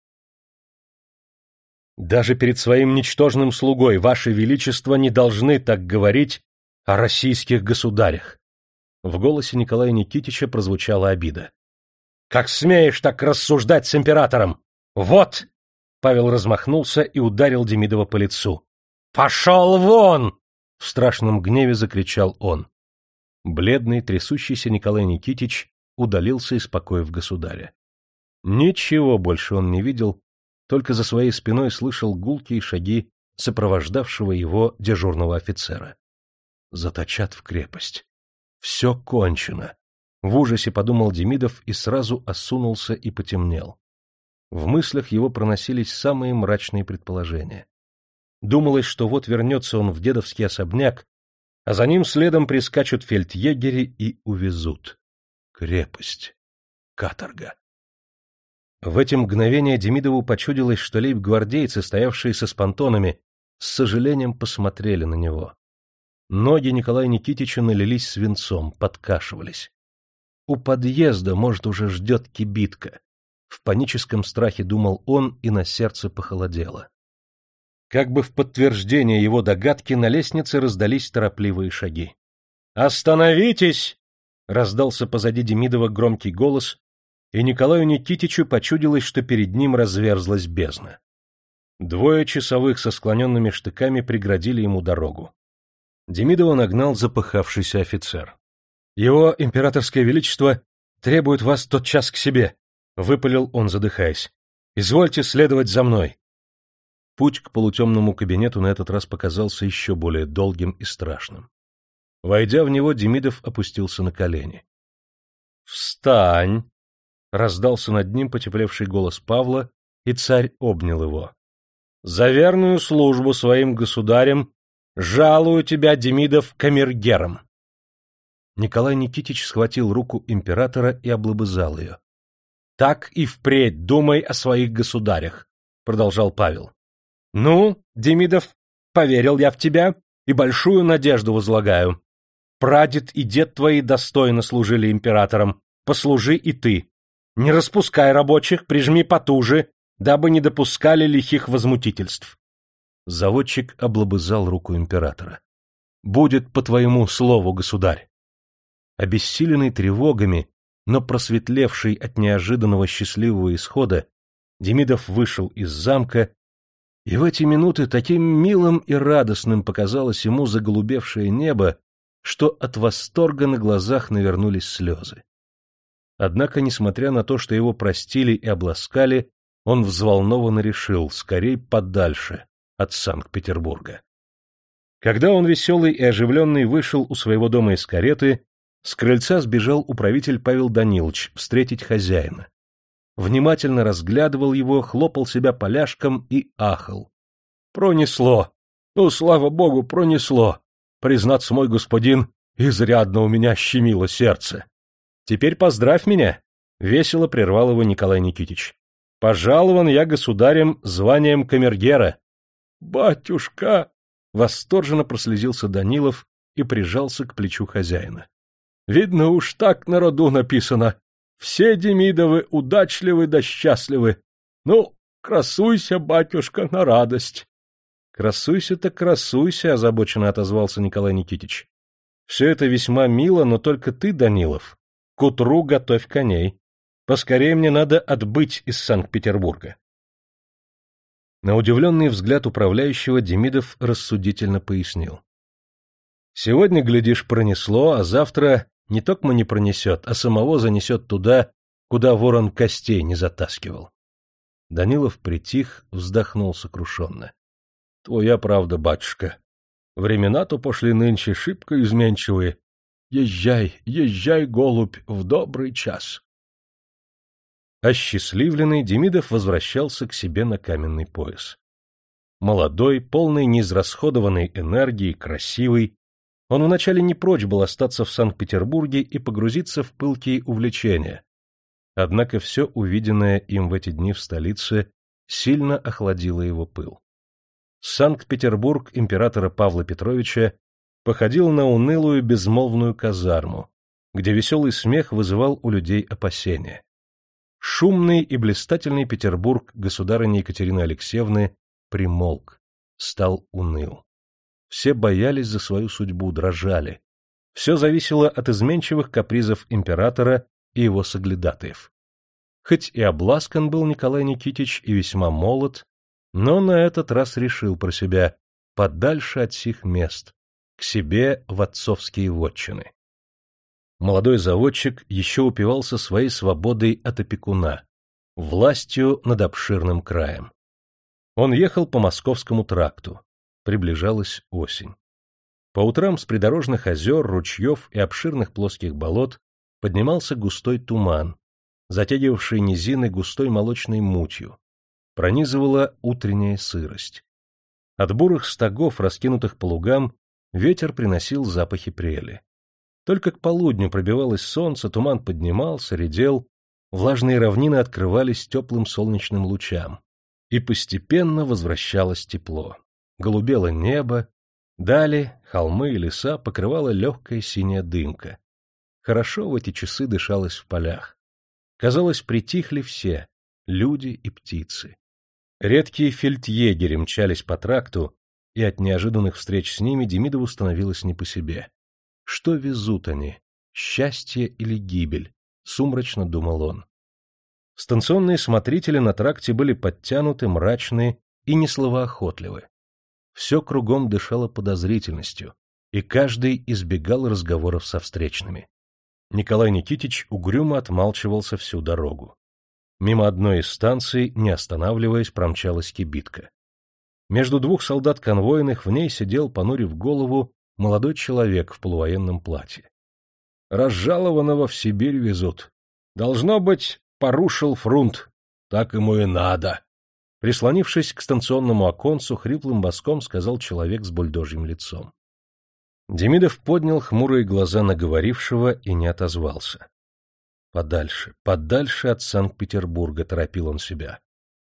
— Даже перед своим ничтожным слугой, Ваше Величество, не должны так говорить о российских государях. В голосе Николая Никитича прозвучала обида. — Как смеешь так рассуждать с императором? Вот! Павел размахнулся и ударил Демидова по лицу. — Пошел вон! — в страшном гневе закричал он. Бледный, трясущийся Николай Никитич удалился из покоев государя. Ничего больше он не видел, только за своей спиной слышал гулкие шаги сопровождавшего его дежурного офицера. Заточат в крепость. Все кончено. В ужасе подумал Демидов и сразу осунулся и потемнел. В мыслях его проносились самые мрачные предположения. Думалось, что вот вернется он в дедовский особняк, а за ним следом прискачут фельдъегери и увезут. Крепость. Каторга. В эти мгновения Демидову почудилось, что лейб-гвардейцы, стоявшие со спонтонами, с сожалением посмотрели на него. Ноги Николая Никитича налились свинцом, подкашивались. У подъезда, может, уже ждет кибитка. В паническом страхе думал он, и на сердце похолодело. Как бы в подтверждение его догадки на лестнице раздались торопливые шаги. «Остановитесь!» — раздался позади Демидова громкий голос, и Николаю Никитичу почудилось, что перед ним разверзлась бездна. Двое часовых со склоненными штыками преградили ему дорогу. Демидова нагнал запыхавшийся офицер. — Его императорское величество требует вас тотчас к себе, — выпалил он, задыхаясь. — Извольте следовать за мной. Путь к полутемному кабинету на этот раз показался еще более долгим и страшным. Войдя в него, Демидов опустился на колени. — Встань! — раздался над ним потеплевший голос Павла, и царь обнял его. — За верную службу своим государям жалую тебя, Демидов, камергером. Николай Никитич схватил руку императора и облобызал ее. — Так и впредь думай о своих государях, — продолжал Павел. — Ну, Демидов, поверил я в тебя и большую надежду возлагаю. Прадед и дед твои достойно служили императорам, послужи и ты. Не распускай рабочих, прижми потуже, дабы не допускали лихих возмутительств. Заводчик облобызал руку императора. — Будет по твоему слову, государь. Обессиленный тревогами, но просветлевший от неожиданного счастливого исхода, Демидов вышел из замка, и в эти минуты таким милым и радостным показалось ему заголубевшее небо, что от восторга на глазах навернулись слезы. Однако, несмотря на то, что его простили и обласкали, он взволнованно решил скорей подальше от Санкт-Петербурга. Когда он веселый и оживленный вышел у своего дома из кареты, с крыльца сбежал управитель Павел Данилович встретить хозяина. Внимательно разглядывал его, хлопал себя поляшком и ахал. — Пронесло! Ну, слава богу, пронесло! Признаться, мой господин, изрядно у меня щемило сердце. — Теперь поздравь меня! — весело прервал его Николай Никитич. — Пожалован я государем званием камергера. — Батюшка! — восторженно прослезился Данилов и прижался к плечу хозяина. — Видно, уж так на роду написано. Все Демидовы удачливы да счастливы. Ну, красуйся, батюшка, на радость. — Красуйся так красуйся, — озабоченно отозвался Николай Никитич. — Все это весьма мило, но только ты, Данилов, к утру готовь коней. Поскорее мне надо отбыть из Санкт-Петербурга. На удивленный взгляд управляющего Демидов рассудительно пояснил. — Сегодня, глядишь, пронесло, а завтра не токмо не пронесет, а самого занесет туда, куда ворон костей не затаскивал. Данилов притих, вздохнул сокрушенно. — Твоя правда, батюшка. Времена-то пошли нынче шибко изменчивые. Езжай, езжай, голубь, в добрый час. Осчастливленный, Демидов возвращался к себе на каменный пояс. Молодой, полный неизрасходованной энергии, красивый, он вначале не прочь был остаться в Санкт-Петербурге и погрузиться в пылкие увлечения. Однако все увиденное им в эти дни в столице сильно охладило его пыл. Санкт-Петербург императора Павла Петровича походил на унылую безмолвную казарму, где веселый смех вызывал у людей опасения. Шумный и блистательный Петербург государыни Екатерины Алексеевны примолк, стал уныл. Все боялись за свою судьбу, дрожали. Все зависело от изменчивых капризов императора и его соглядатаев. Хоть и обласкан был Николай Никитич и весьма молод, но на этот раз решил про себя подальше от сих мест, к себе в отцовские вотчины. Молодой заводчик еще упивался своей свободой от опекуна, властью над обширным краем. Он ехал по Московскому тракту. Приближалась осень. По утрам с придорожных озер, ручьев и обширных плоских болот поднимался густой туман, затягивавший низины густой молочной мутью, пронизывала утренняя сырость. От бурых стогов, раскинутых по лугам, ветер приносил запахи прели. Только к полудню пробивалось солнце, туман поднимался, редел, влажные равнины открывались теплым солнечным лучам, и постепенно возвращалось тепло. Голубело небо, дали, холмы и леса покрывала легкая синяя дымка. Хорошо в эти часы дышалось в полях. Казалось, притихли все — люди и птицы. Редкие фельдъегери мчались по тракту, и от неожиданных встреч с ними Демидову становилось не по себе. Что везут они? Счастье или гибель? Сумрачно думал он. Станционные смотрители на тракте были подтянуты, мрачные и несловоохотливы. Все кругом дышало подозрительностью, и каждый избегал разговоров со встречными. Николай Никитич угрюмо отмалчивался всю дорогу. Мимо одной из станций, не останавливаясь, промчалась кибитка. Между двух солдат конвойных в ней сидел, понурив голову, молодой человек в полувоенном платье. Разжалованного в Сибирь везут. Должно быть, порушил фрунт. Так ему и надо. Прислонившись к станционному оконцу, хриплым баском сказал человек с бульдожьим лицом. Демидов поднял хмурые глаза на говорившего и не отозвался. Подальше, подальше от Санкт-Петербурга, торопил он себя.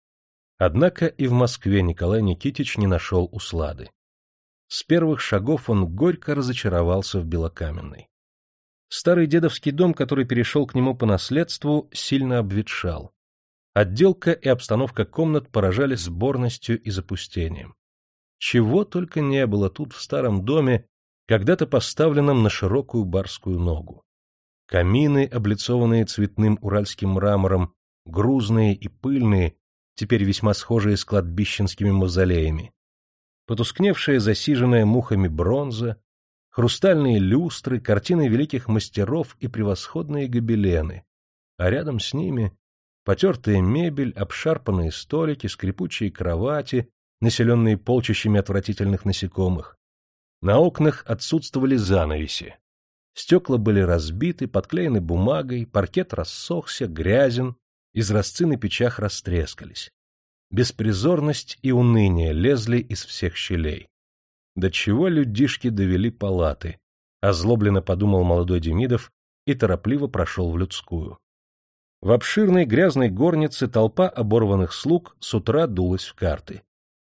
Однако и в Москве Николай Никитич не нашел услады. С первых шагов он горько разочаровался в Белокаменной. Старый дедовский дом, который перешел к нему по наследству, сильно обветшал. Отделка и обстановка комнат поражали сборностью и запустением. Чего только не было тут в старом доме, когда-то поставленном на широкую барскую ногу. Камины, облицованные цветным уральским мрамором, грузные и пыльные, теперь весьма схожие с кладбищенскими мавзолеями. Потускневшая, засиженная мухами бронза, хрустальные люстры, картины великих мастеров и превосходные гобелены, а рядом с ними потертая мебель, обшарпанные столики, скрипучие кровати, населенные полчищами отвратительных насекомых. На окнах отсутствовали занавеси. Стекла были разбиты, подклеены бумагой, паркет рассохся, грязен, изразцы на печах растрескались. Беспризорность и уныние лезли из всех щелей. До чего людишки довели палаты, озлобленно подумал молодой Демидов и торопливо прошел в людскую. В обширной грязной горнице толпа оборванных слуг с утра дулась в карты.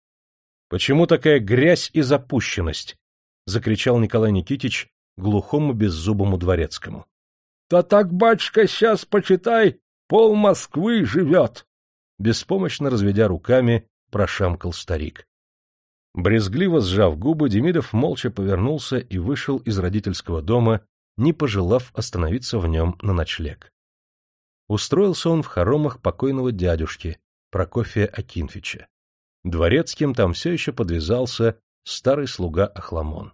— Почему такая грязь и запущенность? — закричал Николай Никитич глухому беззубому дворецкому. — Да так, батюшка, сейчас, почитай, пол Москвы живет! Беспомощно разведя руками, прошамкал старик. Брезгливо сжав губы, Демидов молча повернулся и вышел из родительского дома, не пожелав остановиться в нем на ночлег. Устроился он в хоромах покойного дядюшки, Прокофия Акинфича. Дворецким там все еще подвязался старый слуга Охламон.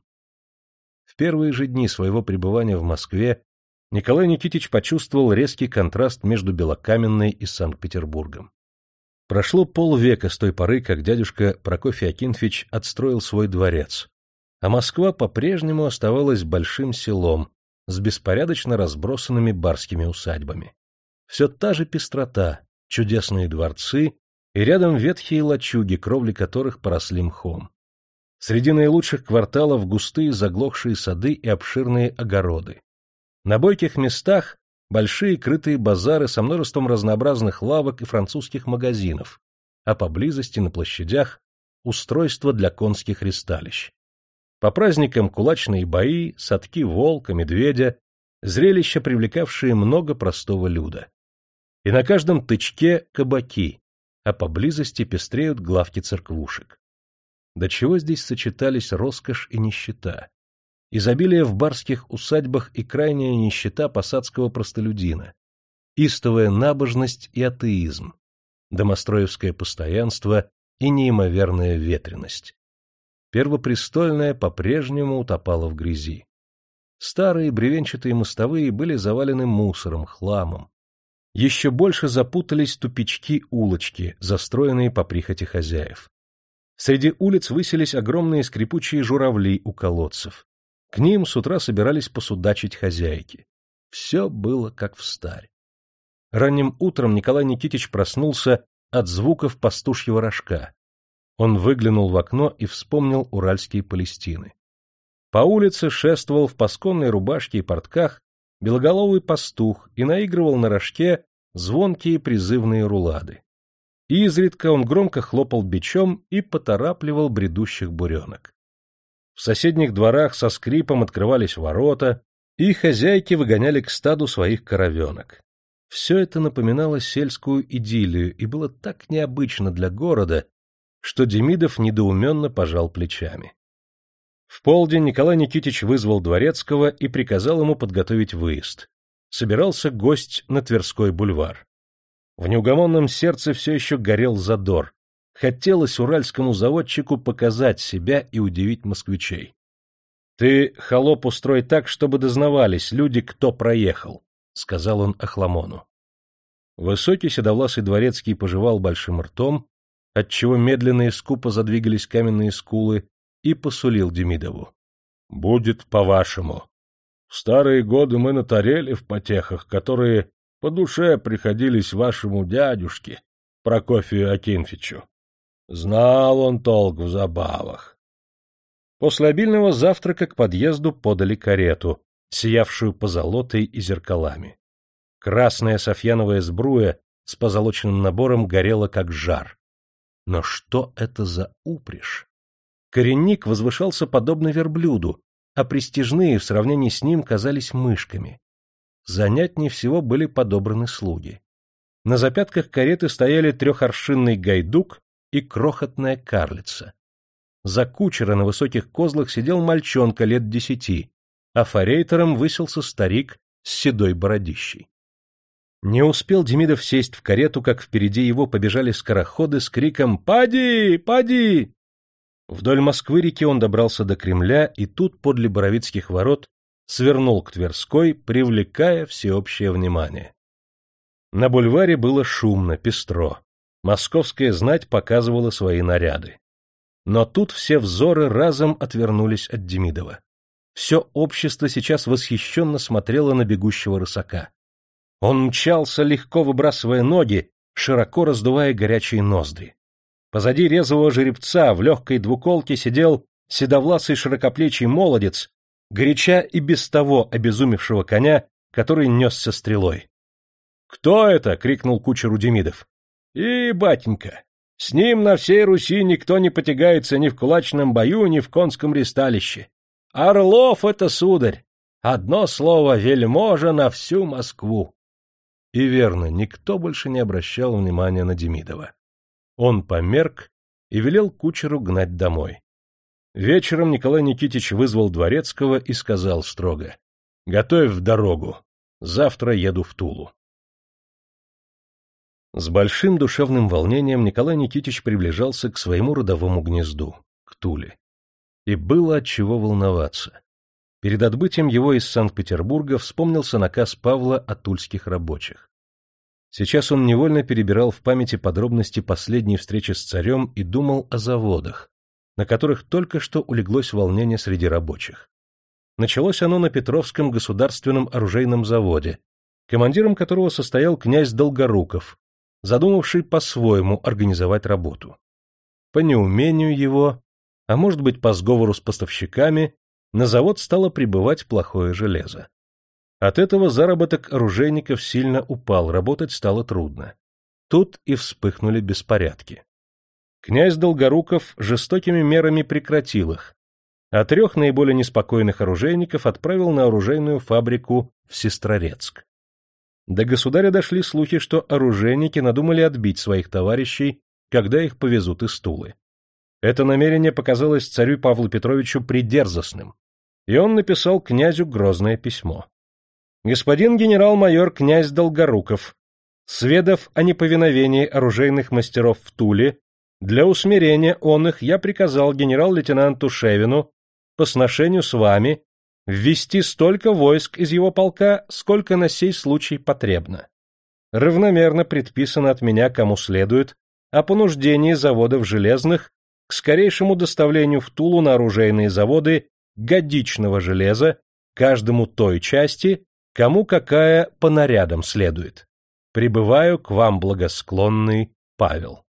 В первые же дни своего пребывания в Москве Николай Никитич почувствовал резкий контраст между Белокаменной и Санкт-Петербургом. Прошло полвека с той поры, как дядюшка Прокофий Акинфич отстроил свой дворец, а Москва по-прежнему оставалась большим селом с беспорядочно разбросанными барскими усадьбами. Все та же пестрота, чудесные дворцы и рядом ветхие лачуги, кровли которых поросли мхом. Среди наилучших кварталов густые заглохшие сады и обширные огороды. На бойких местах большие крытые базары со множеством разнообразных лавок и французских магазинов, а поблизости на площадях устройства для конских ристалищ. По праздникам кулачные бои, садки волка, медведя, зрелища, привлекавшие много простого люда. И на каждом тычке кабаки, а поблизости пестреют главки церквушек. До чего здесь сочетались роскошь и нищета? Изобилие в барских усадьбах и крайняя нищета посадского простолюдина, истовая набожность и атеизм, домостроевское постоянство и неимоверная ветренность. Первопрестольная по-прежнему утопала в грязи. Старые бревенчатые мостовые были завалены мусором, хламом. Еще больше запутались тупички-улочки, застроенные по прихоти хозяев. Среди улиц высились огромные скрипучие журавли у колодцев. К ним с утра собирались посудачить хозяйки. Все было как встарь. Ранним утром Николай Никитич проснулся от звуков пастушьего рожка. Он выглянул в окно и вспомнил уральские Палестины. По улице шествовал в пасконной рубашке и портках белоголовый пастух и наигрывал на рожке звонкие призывные рулады. Изредка он громко хлопал бичом и поторапливал бредущих буренок. В соседних дворах со скрипом открывались ворота, и хозяйки выгоняли к стаду своих коровенок. Все это напоминало сельскую идиллию и было так необычно для города, что Демидов недоуменно пожал плечами. В полдень Николай Никитич вызвал дворецкого и приказал ему подготовить выезд. Собирался гость на Тверской бульвар. В неугомонном сердце все еще горел задор. Хотелось уральскому заводчику показать себя и удивить москвичей. — Ты, холоп, устрой так, чтобы дознавались люди, кто проехал, — сказал он Охламону. Высокий седовласый дворецкий пожевал большим ртом, отчего медленно и скупо задвигались каменные скулы, и посулил Демидову. — Будет по-вашему. В старые годы мы натарели в потехах, которые по душе приходились вашему дядюшке, Прокофию Акинфичу. Знал он толк в забавах. После обильного завтрака к подъезду подали карету, сиявшую позолотой и зеркалами. Красная софьяновая сбруя с позолоченным набором горела как жар. Но что это за упряжь? Коренник возвышался подобно верблюду, а престижные в сравнении с ним казались мышками. Занятнее всего были подобраны слуги. На запятках кареты стояли трехоршинный гайдук и крохотная карлица. За кучера на высоких козлах сидел мальчонка лет десяти, а форейтером высился старик с седой бородищей. Не успел Демидов сесть в карету, как впереди его побежали скороходы с криком «Пади! Пади!». Вдоль Москвы-реки он добрался до Кремля и тут, подле Боровицких ворот, свернул к Тверской, привлекая всеобщее внимание. На бульваре было шумно, пестро. Московская знать показывала свои наряды. Но тут все взоры разом отвернулись от Демидова. Все общество сейчас восхищенно смотрело на бегущего рысака. Он мчался, легко выбрасывая ноги, широко раздувая горячие ноздри. Позади резвого жеребца в легкой двуколке сидел седовласый широкоплечий молодец, горяча и без того обезумевшего коня, который несся стрелой. — Кто это? — крикнул кучеру Демидов. — И, батенька, с ним на всей Руси никто не потягается ни в кулачном бою, ни в конском ристалище. Орлов это, сударь! Одно слово — вельможа на всю Москву. И верно, никто больше не обращал внимания на Демидова. Он померк и велел кучеру гнать домой. Вечером Николай Никитич вызвал дворецкого и сказал строго: — Готовь в дорогу. Завтра еду в Тулу. С большим душевным волнением Николай Никитич приближался к своему родовому гнезду, к Туле. И было от чего волноваться. Перед отбытием его из Санкт-Петербурга вспомнился наказ Павла о тульских рабочих. Сейчас он невольно перебирал в памяти подробности последней встречи с царем и думал о заводах, на которых только что улеглось волнение среди рабочих. Началось оно на Петровском государственном оружейном заводе, командиром которого состоял князь Долгоруков, задумавший по-своему организовать работу. По неумению его, а может быть по сговору с поставщиками, на завод стало прибывать плохое железо. От этого заработок оружейников сильно упал, работать стало трудно. Тут и вспыхнули беспорядки. Князь Долгоруков жестокими мерами прекратил их, а трех наиболее неспокойных оружейников отправил на оружейную фабрику в Сестрорецк. До государя дошли слухи, что оружейники надумали отбить своих товарищей, когда их повезут из Тулы. Это намерение показалось царю Павлу Петровичу придерзостным, и он написал князю грозное письмо. «Господин генерал-майор князь Долгоруков, сведав о неповиновении оружейных мастеров в Туле, для усмирения он их я приказал генерал-лейтенанту Шевину по сношению с вами ввести столько войск из его полка, сколько на сей случай потребно. Равномерно предписано от меня, кому следует, о понуждении заводов железных к скорейшему доставлению в Тулу на оружейные заводы годичного железа, каждому той части, кому какая по нарядам следует. Прибываю к вам благосклонный Павел».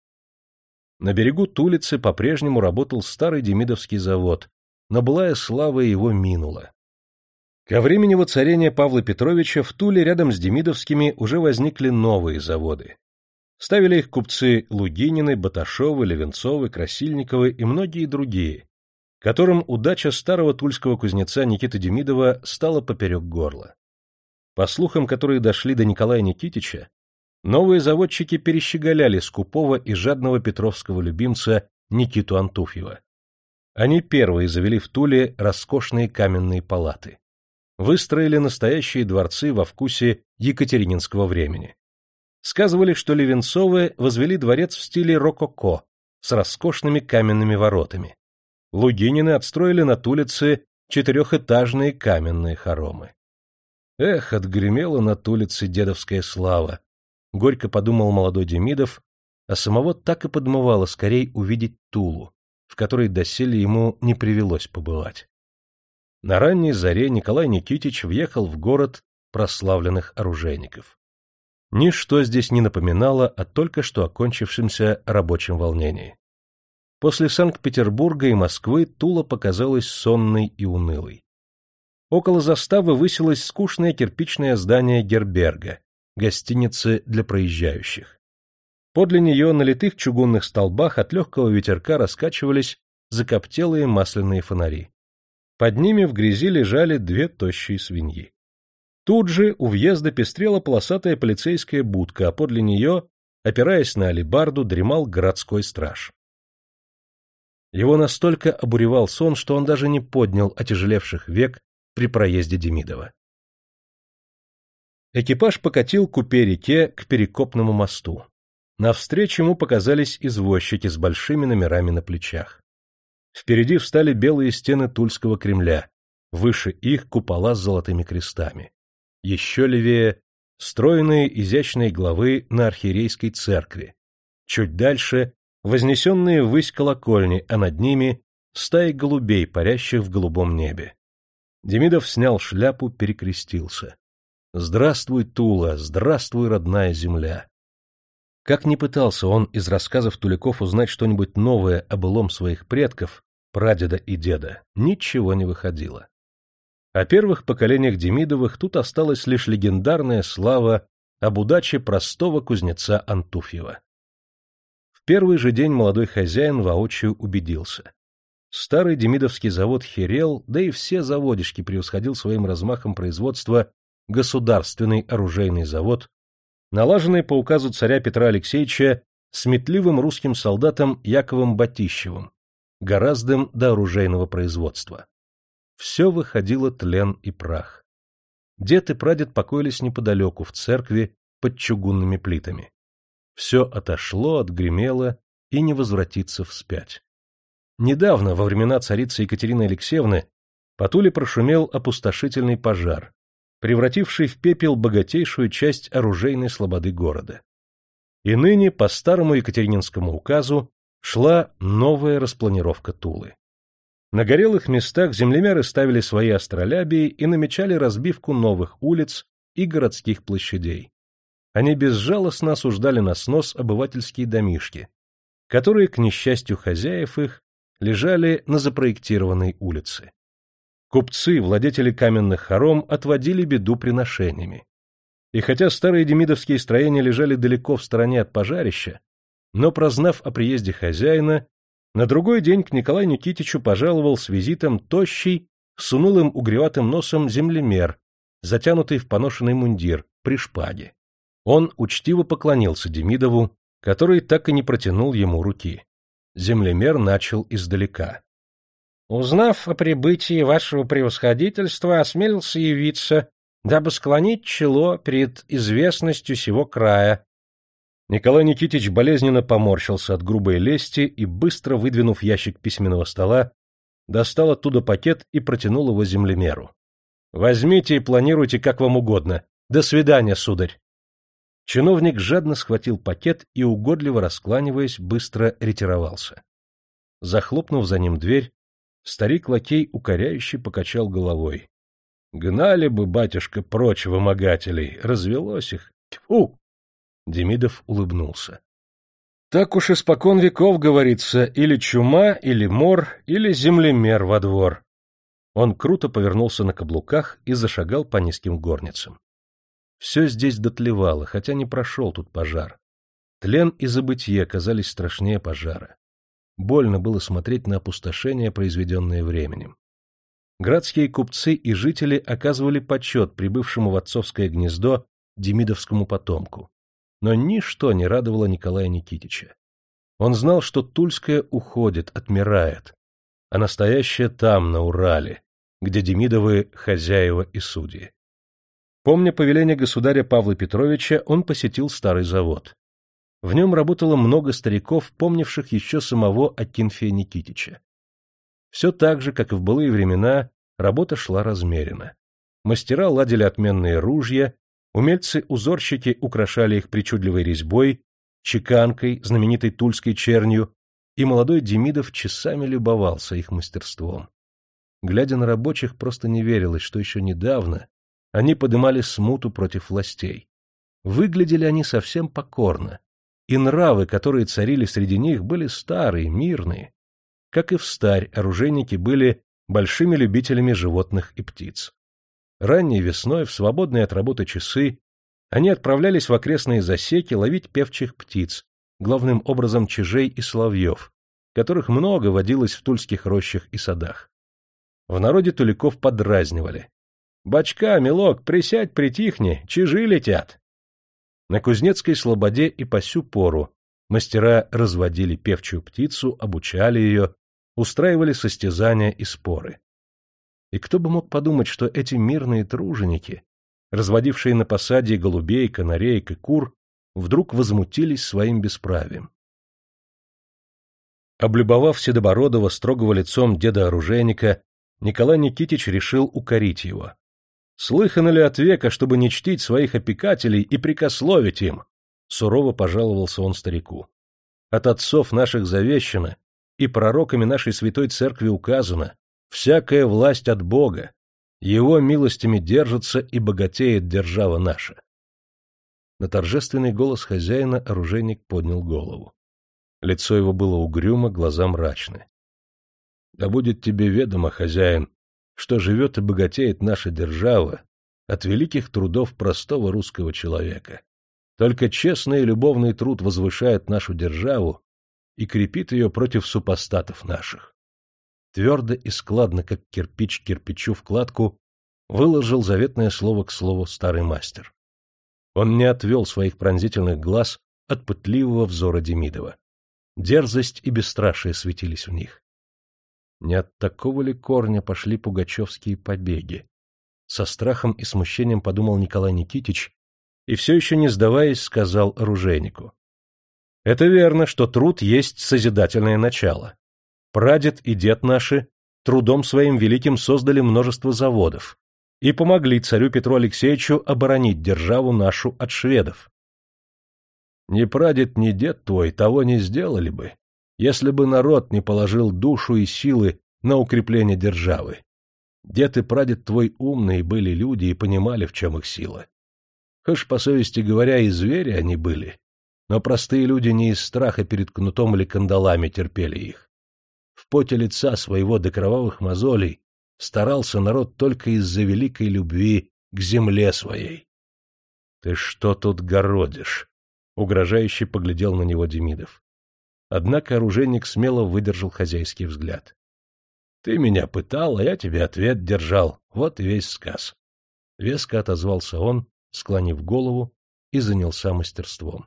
На берегу Тулицы по-прежнему работал старый Демидовский завод, но былая слава его минула. Ко времени воцарения Павла Петровича в Туле рядом с Демидовскими уже возникли новые заводы. Ставили их купцы Лугинины, Баташовы, Левенцовы, Красильниковы и многие другие, которым удача старого тульского кузнеца Никиты Демидова стала поперек горла. По слухам, которые дошли до Николая Никитича, новые заводчики перещеголяли скупого и жадного петровского любимца Никиту Антуфьева. Они первые завели в Туле роскошные каменные палаты. Выстроили настоящие дворцы во вкусе екатерининского времени. Сказывали, что Левенцовы возвели дворец в стиле рококо с роскошными каменными воротами. Лугинины отстроили на Тулице четырехэтажные каменные хоромы. Эх, отгремела на Тулице дедовская слава, горько подумал молодой Демидов, а самого так и подмывало скорей увидеть Тулу, в которой доселе ему не привелось побывать. На ранней заре Николай Никитич въехал в город прославленных оружейников. Ничто здесь не напоминало о только что окончившемся рабочем волнении. После Санкт-Петербурга и Москвы Тула показалась сонной и унылой. Около заставы высилось скучное кирпичное здание Герберга, гостиницы для проезжающих. Подле нее на литых чугунных столбах от легкого ветерка раскачивались закоптелые масляные фонари. Под ними в грязи лежали две тощие свиньи. Тут же у въезда пестрела полосатая полицейская будка, а подле нее, опираясь на алебарду, дремал городской страж. Его настолько обуревал сон, что он даже не поднял отяжелевших век при проезде Демидова. Экипаж покатил к Упе-реке к Перекопному мосту. Навстречу ему показались извозчики с большими номерами на плечах. Впереди встали белые стены Тульского Кремля, выше их купола с золотыми крестами. Еще левее — стройные изящные главы на архиерейской церкви. Чуть дальше — вознесенные ввысь колокольни, а над ними — стаи голубей, парящих в голубом небе. Демидов снял шляпу, перекрестился. «Здравствуй, Тула! Здравствуй, родная земля!» Как ни пытался он из рассказов туляков узнать что-нибудь новое о былом своих предков, прадеда и деда, ничего не выходило. О первых поколениях Демидовых тут осталась лишь легендарная слава об удаче простого кузнеца Антуфьева. В первый же день молодой хозяин воочию убедился. Старый демидовский завод херел, да и все заводишки превосходил своим размахом производства государственный оружейный завод, налаженный по указу царя Петра Алексеевича сметливым русским солдатом Яковом Батищевым, гораздым до оружейного производства. Все выходило тлен и прах. Дед и прадед покоились неподалеку, в церкви, под чугунными плитами. Все отошло, отгремело и не возвратится вспять. Недавно, во времена царицы Екатерины Алексеевны, по Туле прошумел опустошительный пожар, превративший в пепел богатейшую часть оружейной слободы города. И ныне, по старому екатерининскому указу, шла новая распланировка Тулы. На горелых местах землемеры ставили свои астролябии и намечали разбивку новых улиц и городских площадей. Они безжалостно осуждали на снос обывательские домишки, которые, к несчастью хозяев их, лежали на запроектированной улице. Купцы, владетели каменных хором, отводили беду приношениями. И хотя старые демидовские строения лежали далеко в стороне от пожарища, но, прознав о приезде хозяина, на другой день к Николаю Никитичу пожаловал с визитом тощий, с унылым угреватым носом землемер, затянутый в поношенный мундир, при шпаге. Он учтиво поклонился Демидову, который так и не протянул ему руки. Землемер начал издалека. — Узнав о прибытии вашего превосходительства, осмелился явиться, дабы склонить чело перед известностью сего края. Николай Никитич болезненно поморщился от грубой лести и, быстро выдвинув ящик письменного стола, достал оттуда пакет и протянул его землемеру. — Возьмите и планируйте, как вам угодно. До свидания, сударь. Чиновник жадно схватил пакет и, угодливо раскланиваясь, быстро ретировался. Захлопнув за ним дверь, старик-лакей укоряюще покачал головой. — Гнали бы, батюшка, прочь вымогателей, развелось их. Тьфу! Демидов улыбнулся. — Так уж испокон веков говорится, или чума, или мор, или землемер во двор. Он круто повернулся на каблуках и зашагал по низким горницам. Все здесь дотлевало, хотя не прошел тут пожар. Тлен и забытье казались страшнее пожара. Больно было смотреть на опустошение, произведенное временем. Градские купцы и жители оказывали почет прибывшему в отцовское гнездо демидовскому потомку. Но ничто не радовало Николая Никитича. Он знал, что Тульское уходит, отмирает, а настоящее там, на Урале, где Демидовы хозяева и судьи. Помня повеление государя Павла Петровича, он посетил старый завод. В нем работало много стариков, помнивших еще самого Акинфия Никитича. Все так же, как и в былые времена, работа шла размеренно. Мастера ладили отменные ружья, умельцы-узорщики украшали их причудливой резьбой, чеканкой, знаменитой тульской чернью, и молодой Демидов часами любовался их мастерством. Глядя на рабочих, просто не верилось, что еще недавно они подымали смуту против властей. Выглядели они совсем покорно, и нравы, которые царили среди них, были старые, мирные. Как и встарь, оружейники были большими любителями животных и птиц. Ранней весной, в свободные от работы часы, они отправлялись в окрестные засеки ловить певчих птиц, главным образом чижей и соловьев, которых много водилось в тульских рощах и садах. В народе туликов подразнивали: «Бачка, милок, присядь, притихни, чижи летят!» На Кузнецкой слободе и по сю пору мастера разводили певчую птицу, обучали ее, устраивали состязания и споры. И кто бы мог подумать, что эти мирные труженики, разводившие на посаде голубей, канареек и кур, вдруг возмутились своим бесправием. Облюбовав седобородого, строгого лицом деда-оружейника, Николай Никитич решил укорить его. «Слыхано ли от века, чтобы не чтить своих опекателей и прикословить им?» — сурово пожаловался он старику. «От отцов наших завещано, и пророками нашей святой церкви указано: всякая власть от Бога, его милостями держится и богатеет держава наша». На торжественный голос хозяина оружейник поднял голову. Лицо его было угрюмо, глаза мрачны. «Да будет тебе ведомо, хозяин, что живет и богатеет наша держава от великих трудов простого русского человека. Только честный и любовный труд возвышает нашу державу и крепит ее против супостатов наших». Твердо и складно, как кирпич кирпичу в кладку, выложил заветное слово к слову старый мастер. Он не отвел своих пронзительных глаз от пытливого взора Демидова. Дерзость и бесстрашие светились в них. Не от такого ли корня пошли пугачевские побеги? Со страхом и смущением подумал Николай Никитич и, все еще не сдаваясь, сказал оружейнику: «Это верно, что труд есть созидательное начало. Прадед и дед наши трудом своим великим создали множество заводов и помогли царю Петру Алексеевичу оборонить державу нашу от шведов. Ни прадед, ни дед твой того не сделали бы, если бы народ не положил душу и силы на укрепление державы. Дед и прадед твой умные были люди и понимали, в чем их сила. Хоть, по совести говоря, и звери они были, но простые люди не из страха перед кнутом или кандалами терпели их. В поте лица своего до кровавых мозолей старался народ только из-за великой любви к земле своей». «Ты что тут городишь?» — угрожающе поглядел на него Демидов. Однако оружейник смело выдержал хозяйский взгляд. «Ты меня пытал, а я тебе ответ держал. Вот и весь сказ». Веско отозвался он, склонив голову, и занялся мастерством.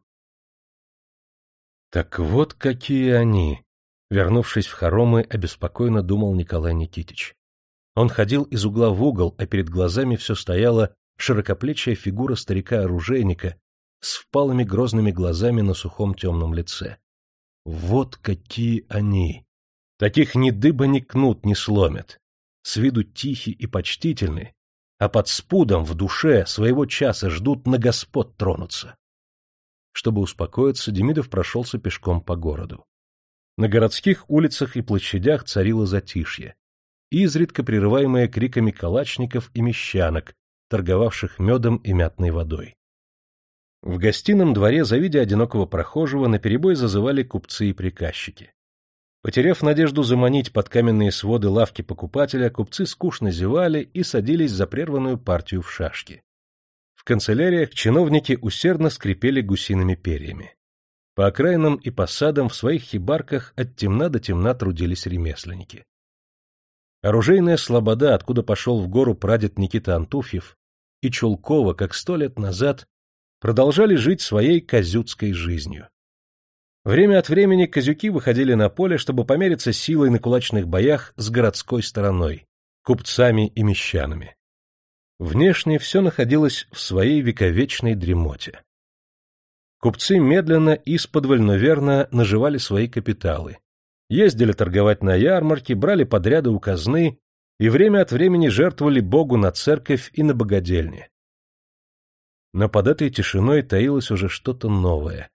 «Так вот какие они!» — вернувшись в хоромы, обеспокоенно думал Николай Никитич. Он ходил из угла в угол, а перед глазами все стояла широкоплечья фигура старика-оружейника с впалыми грозными глазами на сухом темном лице. Вот какие они! Таких ни дыба, ни кнут не сломят. С виду тихи и почтительны, а под спудом в душе своего часа ждут на господ тронуться. Чтобы успокоиться, Демидов прошелся пешком по городу. На городских улицах и площадях царило затишье, изредка прерываемое криками калачников и мещанок, торговавших медом и мятной водой. В гостином дворе, завидя одинокого прохожего, наперебой зазывали купцы и приказчики. Потеряв надежду заманить под каменные своды лавки покупателя, купцы скучно зевали и садились за прерванную партию в шашки. В канцеляриях чиновники усердно скрипели гусиными перьями. По окраинам и посадам в своих хибарках от темна до темна трудились ремесленники. Оружейная слобода, откуда пошел в гору прадед Никита Антуфьев, и Чулкова, как сто лет назад, продолжали жить своей козюцкой жизнью. Время от времени козюки выходили на поле, чтобы помериться силой на кулачных боях с городской стороной, купцами и мещанами. Внешне все находилось в своей вековечной дремоте. Купцы медленно, исподволь, но верно наживали свои капиталы, ездили торговать на ярмарки, брали подряды у казны и время от времени жертвовали Богу на церковь и на богадельни. Но под этой тишиной таилось уже что-то новое,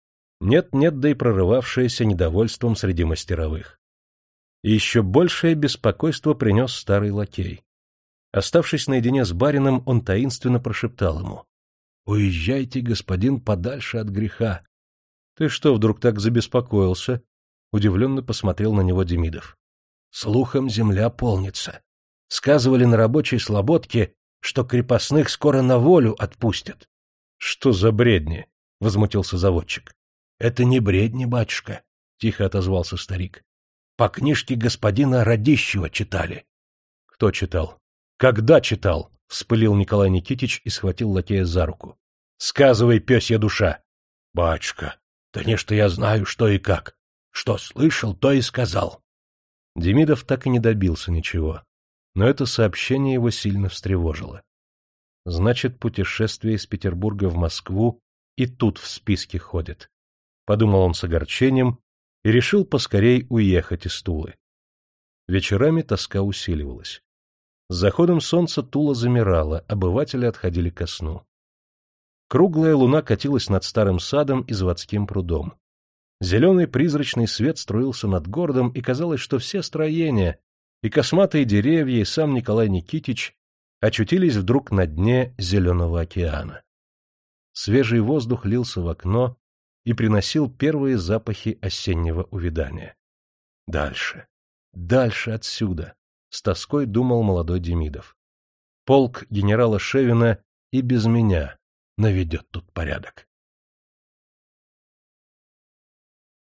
Нет-нет, да и прорывавшееся недовольством среди мастеровых. И еще большее беспокойство принес старый лакей. Оставшись наедине с барином, он таинственно прошептал ему: — Уезжайте, господин, подальше от греха. — Ты что вдруг так забеспокоился? — удивленно посмотрел на него Демидов. — Слухом земля полнится. Сказывали на рабочей слободке, что крепостных скоро на волю отпустят. — Что за бредни? — возмутился заводчик. — Это не бредни, батюшка, — тихо отозвался старик. — По книжке господина Радищева читали. — Кто читал? — Когда читал? — вспылил Николай Никитич и схватил лакея за руку. — Сказывай, пёсья душа! — Батюшка, да не что я знаю, что и как. Что слышал, то и сказал. Демидов так и не добился ничего, но это сообщение его сильно встревожило. Значит, путешествие из Петербурга в Москву и тут в списке ходит. Подумал он с огорчением и решил поскорей уехать из Тулы. Вечерами тоска усиливалась. С заходом солнца Тула замирала, обыватели отходили ко сну. Круглая луна катилась над старым садом и заводским прудом. Зеленый призрачный свет струился над городом, и казалось, что все строения, и косматые деревья, и сам Николай Никитич очутились вдруг на дне зеленого океана. Свежий воздух лился в окно и приносил первые запахи осеннего увядания. Дальше, дальше отсюда, с тоской думал молодой Демидов. Полк генерала Шевина и без меня наведет тут порядок.